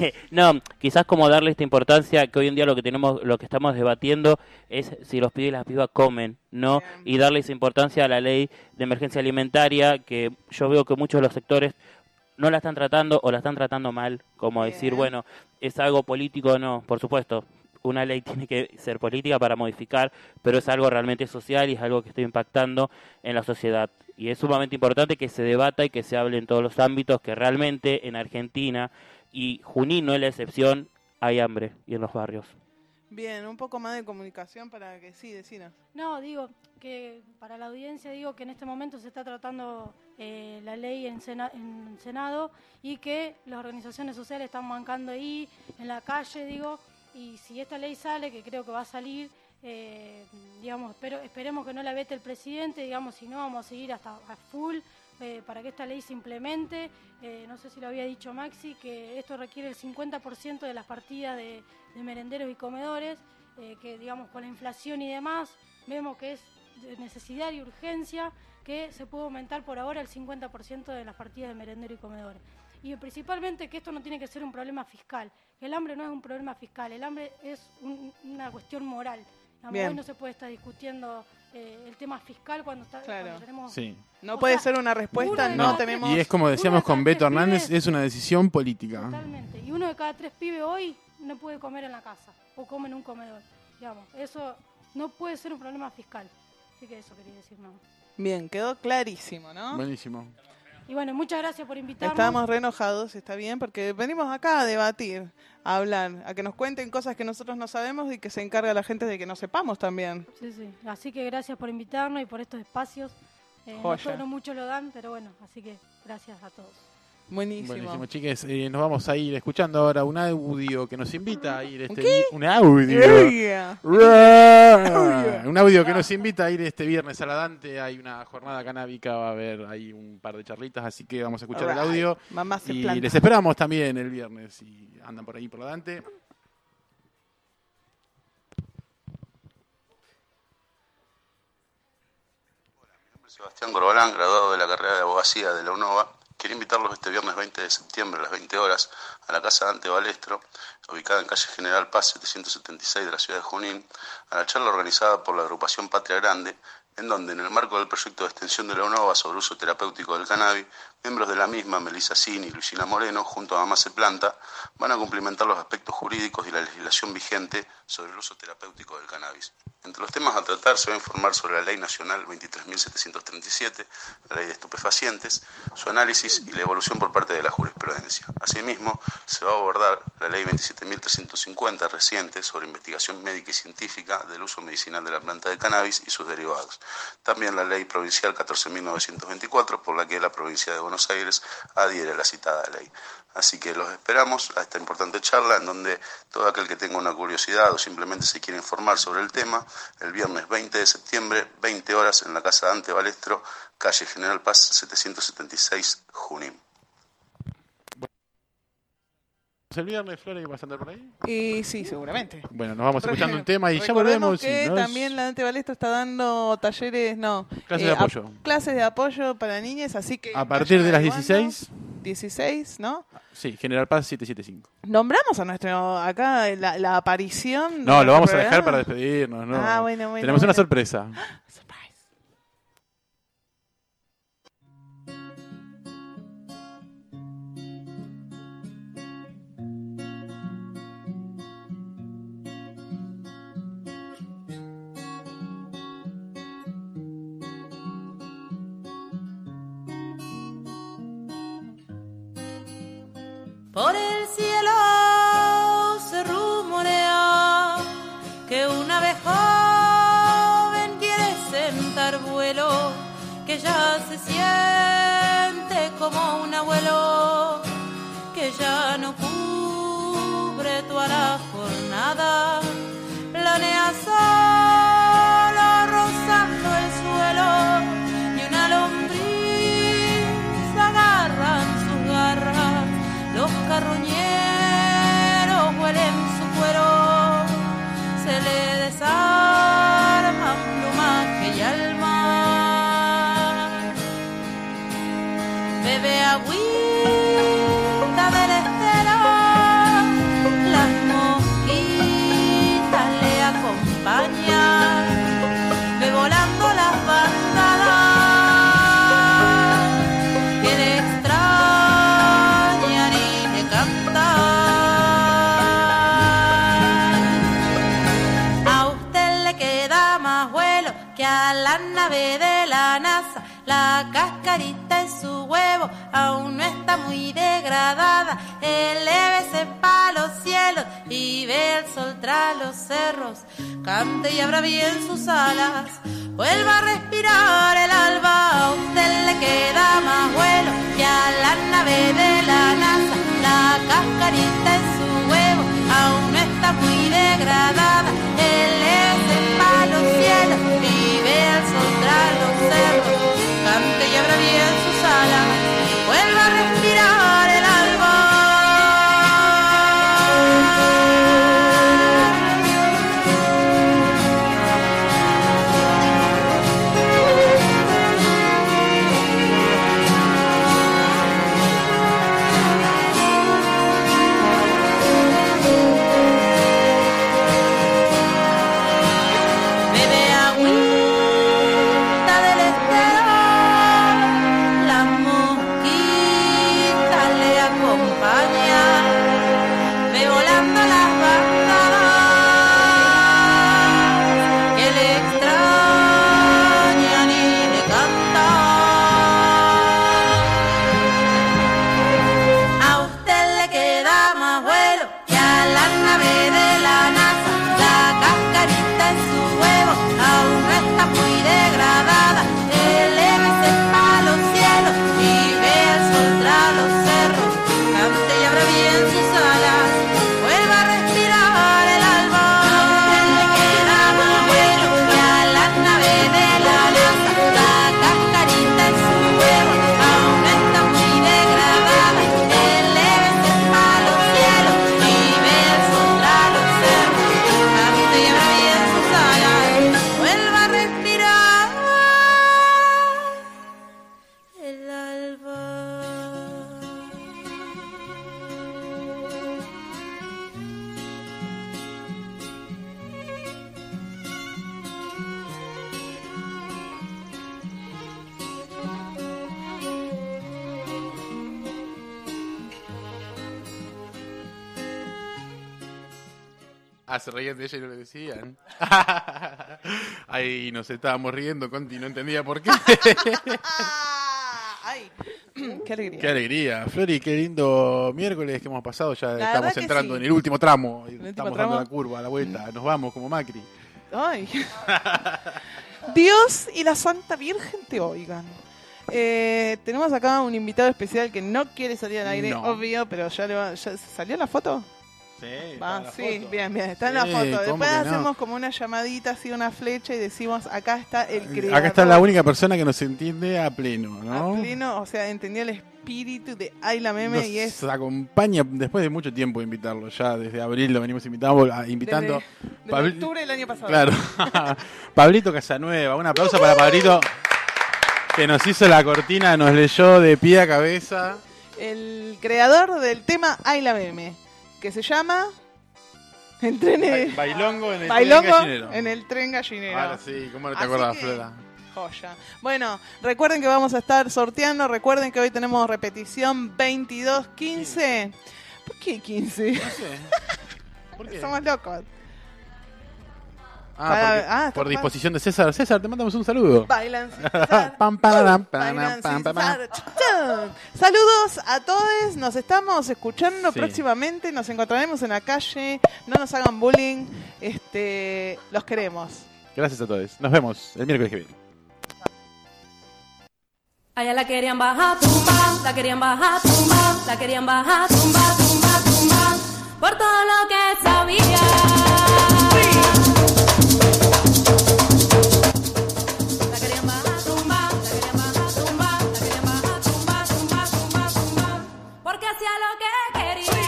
No, quizás como darle esta importancia que hoy en día lo que estamos debatiendo es si los pibes y las pibas comen, ¿no? Y darle esa importancia a la ley de emergencia alimentaria, que yo veo que muchos de los sectores no la están tratando o la están tratando mal, como decir, bueno, es algo político, no, por supuesto. Una ley tiene que ser política para modificar, pero es algo realmente social y es algo que está impactando en la sociedad. Y es sumamente importante que se debata y que se hable en todos los ámbitos, que realmente en Argentina, y Junín no es la excepción, hay hambre y en los barrios. Bien, un poco más de comunicación para que sí, decinos. No, digo que para la audiencia digo que en este momento se está tratando la ley en Senado y que las organizaciones sociales están bancando ahí en la calle, digo, y si esta ley sale, que creo que va a salir, digamos, esperemos que no la vete el presidente, digamos, si no vamos a seguir hasta a full para que esta ley se implemente. No sé si lo había dicho Maxi, que esto requiere el 50% de las partidas de merenderos y comedores, que digamos con la inflación y demás, vemos que es de necesidad y urgencia que se puede aumentar por ahora el 50% de las partidas de merendero y comedores. Y principalmente que esto no tiene que ser un problema fiscal, que el hambre no es un problema fiscal, el hambre es una cuestión moral. Hoy no se puede estar discutiendo el tema fiscal cuando tenemos... Sí. No puede ser una respuesta, no tenemos... Y es como decíamos con Beto Hernández, es una decisión política. Totalmente. Y 1 de cada 3 pibes hoy no puede comer en la casa o come en un comedor. Digamos, eso no puede ser un problema fiscal. Así que eso quería decir, no. Bien, quedó clarísimo, ¿no? Buenísimo. Y bueno, muchas gracias por invitarnos. Estábamos re enojados, está bien, porque venimos acá a debatir, a hablar, a que nos cuenten cosas que nosotros no sabemos y que se encarga la gente de que no sepamos también. Sí, sí. Así que gracias por invitarnos y por estos espacios. Joya. No mucho lo dan, pero bueno, así que gracias a todos. Buenísimo. chiques. Nos vamos a ir escuchando ahora un audio que nos invita a ir ¿Qué? un audio. Audio. Un audio que nos invita a ir este viernes a la Dante. Hay una jornada canábica, va a haber ahí un par de charlitas, así que vamos a escuchar el Alright. audio. Mamá se Y planta. les esperamos también el viernes si andan por ahí por la Dante. Sebastián Corbalán, graduado de la carrera de abogacía de la UNOVA. Quiero invitarlos este viernes 20 de septiembre a las 20 horas a la Casa Dante Balestro, ubicada en calle General Paz 776 de la ciudad de Junín, a la charla organizada por la agrupación Patria Grande, en donde, en el marco del proyecto de extensión de la UNOVA sobre uso terapéutico del cannabis, miembros de la misma, Melissa Cini y Luisina Moreno, junto a Mamá Se Planta, van a cumplimentar los aspectos jurídicos y la legislación vigente sobre el uso terapéutico del cannabis. Entre los temas a tratar se va a informar sobre la Ley Nacional 23.737, la Ley de Estupefacientes, su análisis y la evolución por parte de la jurisprudencia. Asimismo, se va a abordar la Ley 27.350 reciente sobre investigación médica y científica del uso medicinal de la planta de cannabis y sus derivados. También la Ley Provincial 14.924, por la que la provincia de Buenos Aires adhiere a la citada ley. Así que los esperamos a esta importante charla en donde todo aquel que tenga una curiosidad o simplemente se quiera informar sobre el tema, el viernes 20 de septiembre, 20 horas en la Casa Dante Balestro, calle General Paz 776, Junín. ¿El viernes, Flora, que vas a andar por ahí? Y sí, seguramente. Bueno, nos vamos escuchando un tema y ya Recordemos volvemos. que y nos- también la Dante Balestro está dando talleres, Clases de apoyo. clases de apoyo para niñas, así que A partir de las vayan 16. 16, ¿no? Sí, General Paz 775. Nombramos a nuestro, acá, la aparición. de No, lo nuestro vamos a dejar programa. para despedirnos. ¿No? Ah, bueno, Tenemos una bueno. sorpresa. Por el cielo se rumorea que una vez joven quiere sentar vuelo, que ya se siente como un abuelo, que ya no cubre toda la jornada, planea solo rozando el suelo, y una lombriz agarra en sus garras. Los carroñeros huelen su cuero, se le desarman plumaje y alma. Bebe agüita del estero, las mosquitas le acompañan, ve volando las bandadas. Que a la nave de la NASA, la cascarita en su huevo aún no está muy degradada. Elévese pa' los cielos y ve el sol tras los cerros. Cante y abra bien sus alas, vuelva a respirar el alba. A usted le queda más vuelo que a la nave de la NASA, la cascarita en su huevo aún no está muy degradada. Elévese pa' los cielos y ve el sol tras los cerros. Cante y abra bien sus alas, vuelva a respirar el alba. Se reían de ella y no le decían. Ahí nos estábamos riendo, Conti no entendía por qué. Ay, qué alegría. Qué alegría. Flori, qué lindo miércoles que hemos pasado. Ya La estamos verdad que entrando sí. en el último tramo. El último Estamos tramo. dando la curva, la vuelta. Nos vamos como Macri. Ay. Dios y la Santa Virgen te oigan. Tenemos acá un invitado especial que no quiere salir al aire, No. obvio, pero ya salió la foto. Sí, Va, está sí, la foto. bien, está en la Sí, foto. ¿cómo Después que no? hacemos como una llamadita, así una flecha y decimos, acá está el creador. Acá está la única persona que nos entiende a pleno, ¿no? A pleno, o sea, entendió el espíritu de Ayla Meme Nos y es acompaña después de mucho tiempo invitarlo. Ya desde abril lo venimos invitando. desde octubre del año pasado. Claro. Pablito Casanueva. Un aplauso para Pablito que nos hizo la cortina, nos leyó de pie a cabeza. El creador del tema Ayla Meme, que se llama... El tren Bailongo en el Bailongo tren gallinero. en el tren gallinero. Ahora sí, ¿cómo no te Así acordás, que, Flora? Joya. Bueno, recuerden que vamos a estar sorteando. Recuerden que hoy tenemos repetición 22-15. ¿Por qué 15? No sé. ¿Por qué? Somos locos. Por disposición de César. César, te mandamos un saludo. Bailan sin Pam, pararam, Bailan pam, sin pam, pam. cesar. Chun. Saludos a todos. Nos estamos escuchando Sí. próximamente. Nos encontraremos en la calle. No nos hagan bullying. Los queremos. Gracias a todos. Nos vemos el miércoles que viene. Allá la querían bajar, tumba, la querían bajar, tumba, la querían bajar, tumba, tumba, tumba, por todo lo que sabía. La querían bajar, tumba, la querían bajar, tumba, la querían bajar, tumba, tumba, tumba, tumba, porque hacía lo que quería.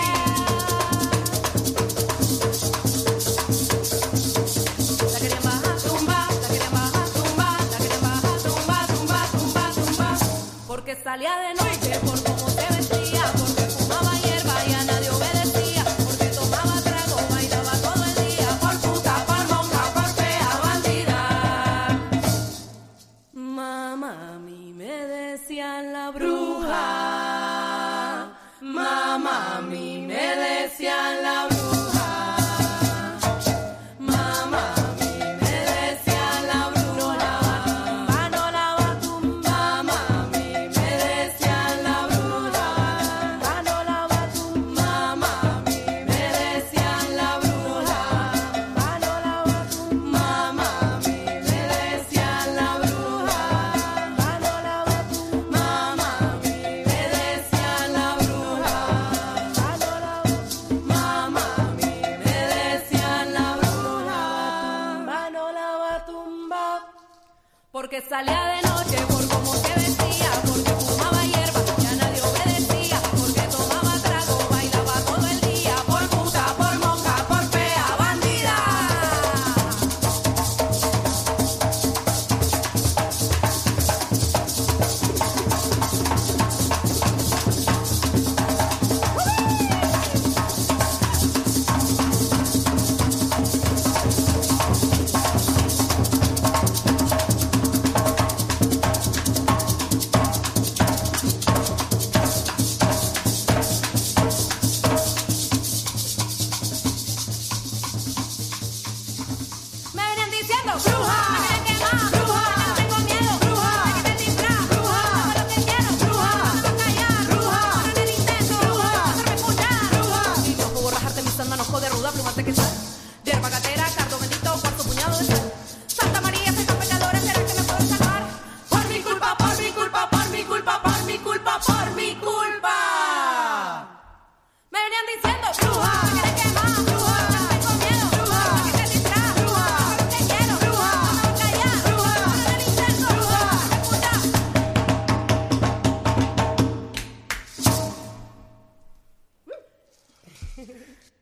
La querían bajar, tumba, la querían bajar, tumba, la querían bajar, tumba, tumba, tumba, tumba, porque salía de noche por cómo se vestía, porque fumaba hierba y a nadie obedecía, porque tomaba trago, bailaba todo el día, por puta, por monja, por fea, bandida. Mamá, a mí me decían la bruja. Mamá, a mí me decían la bruja. Mamá, a mí me decían la bruja. No la va a tumbar. Mamá, a mí me decían la bruja. No la va a tumbar. Mamá, a mí me decían la bruja. No la va a tumbar. Mamá, a mí me decían la bruja. No la va a tumbar. Mamá, a mí me decían la bruja. Mamá, a mí me decían la bruja. No la va a tumbar. Porque salía de noche por cómo se vestía, porque fumaba hierba y a nadie obedecía, porque tomaba trago, bailaba todo el día, por puta, por monja, por fea, bandida. Me venían diciendo bruja, me quieren quemar, bruja, no tengo miedo, bruja, me quiten disfraz, bruja, hago lo que quiero, bruja, no callar, bruja, no en el intento, bruja, hacerme escuchar, bruja. Y no puedo rajarte mis sándanos, joder, ruda, plumante que sal, hierba gatera, cardo bendito, cuarto puñado de sal. Santa María, soy tan pecadora, ¿será que me puedo salvar? Por mi culpa, por mi culpa, por mi culpa, por mi culpa, por mi culpa. Me venían diciendo bruja, me quieren quemar, bruja, no tengo miedo, bruja, me quiten disfraz, bruja, hago lo que quiero, bruja, no callar, bruja, no en el intento, bruja, escucha.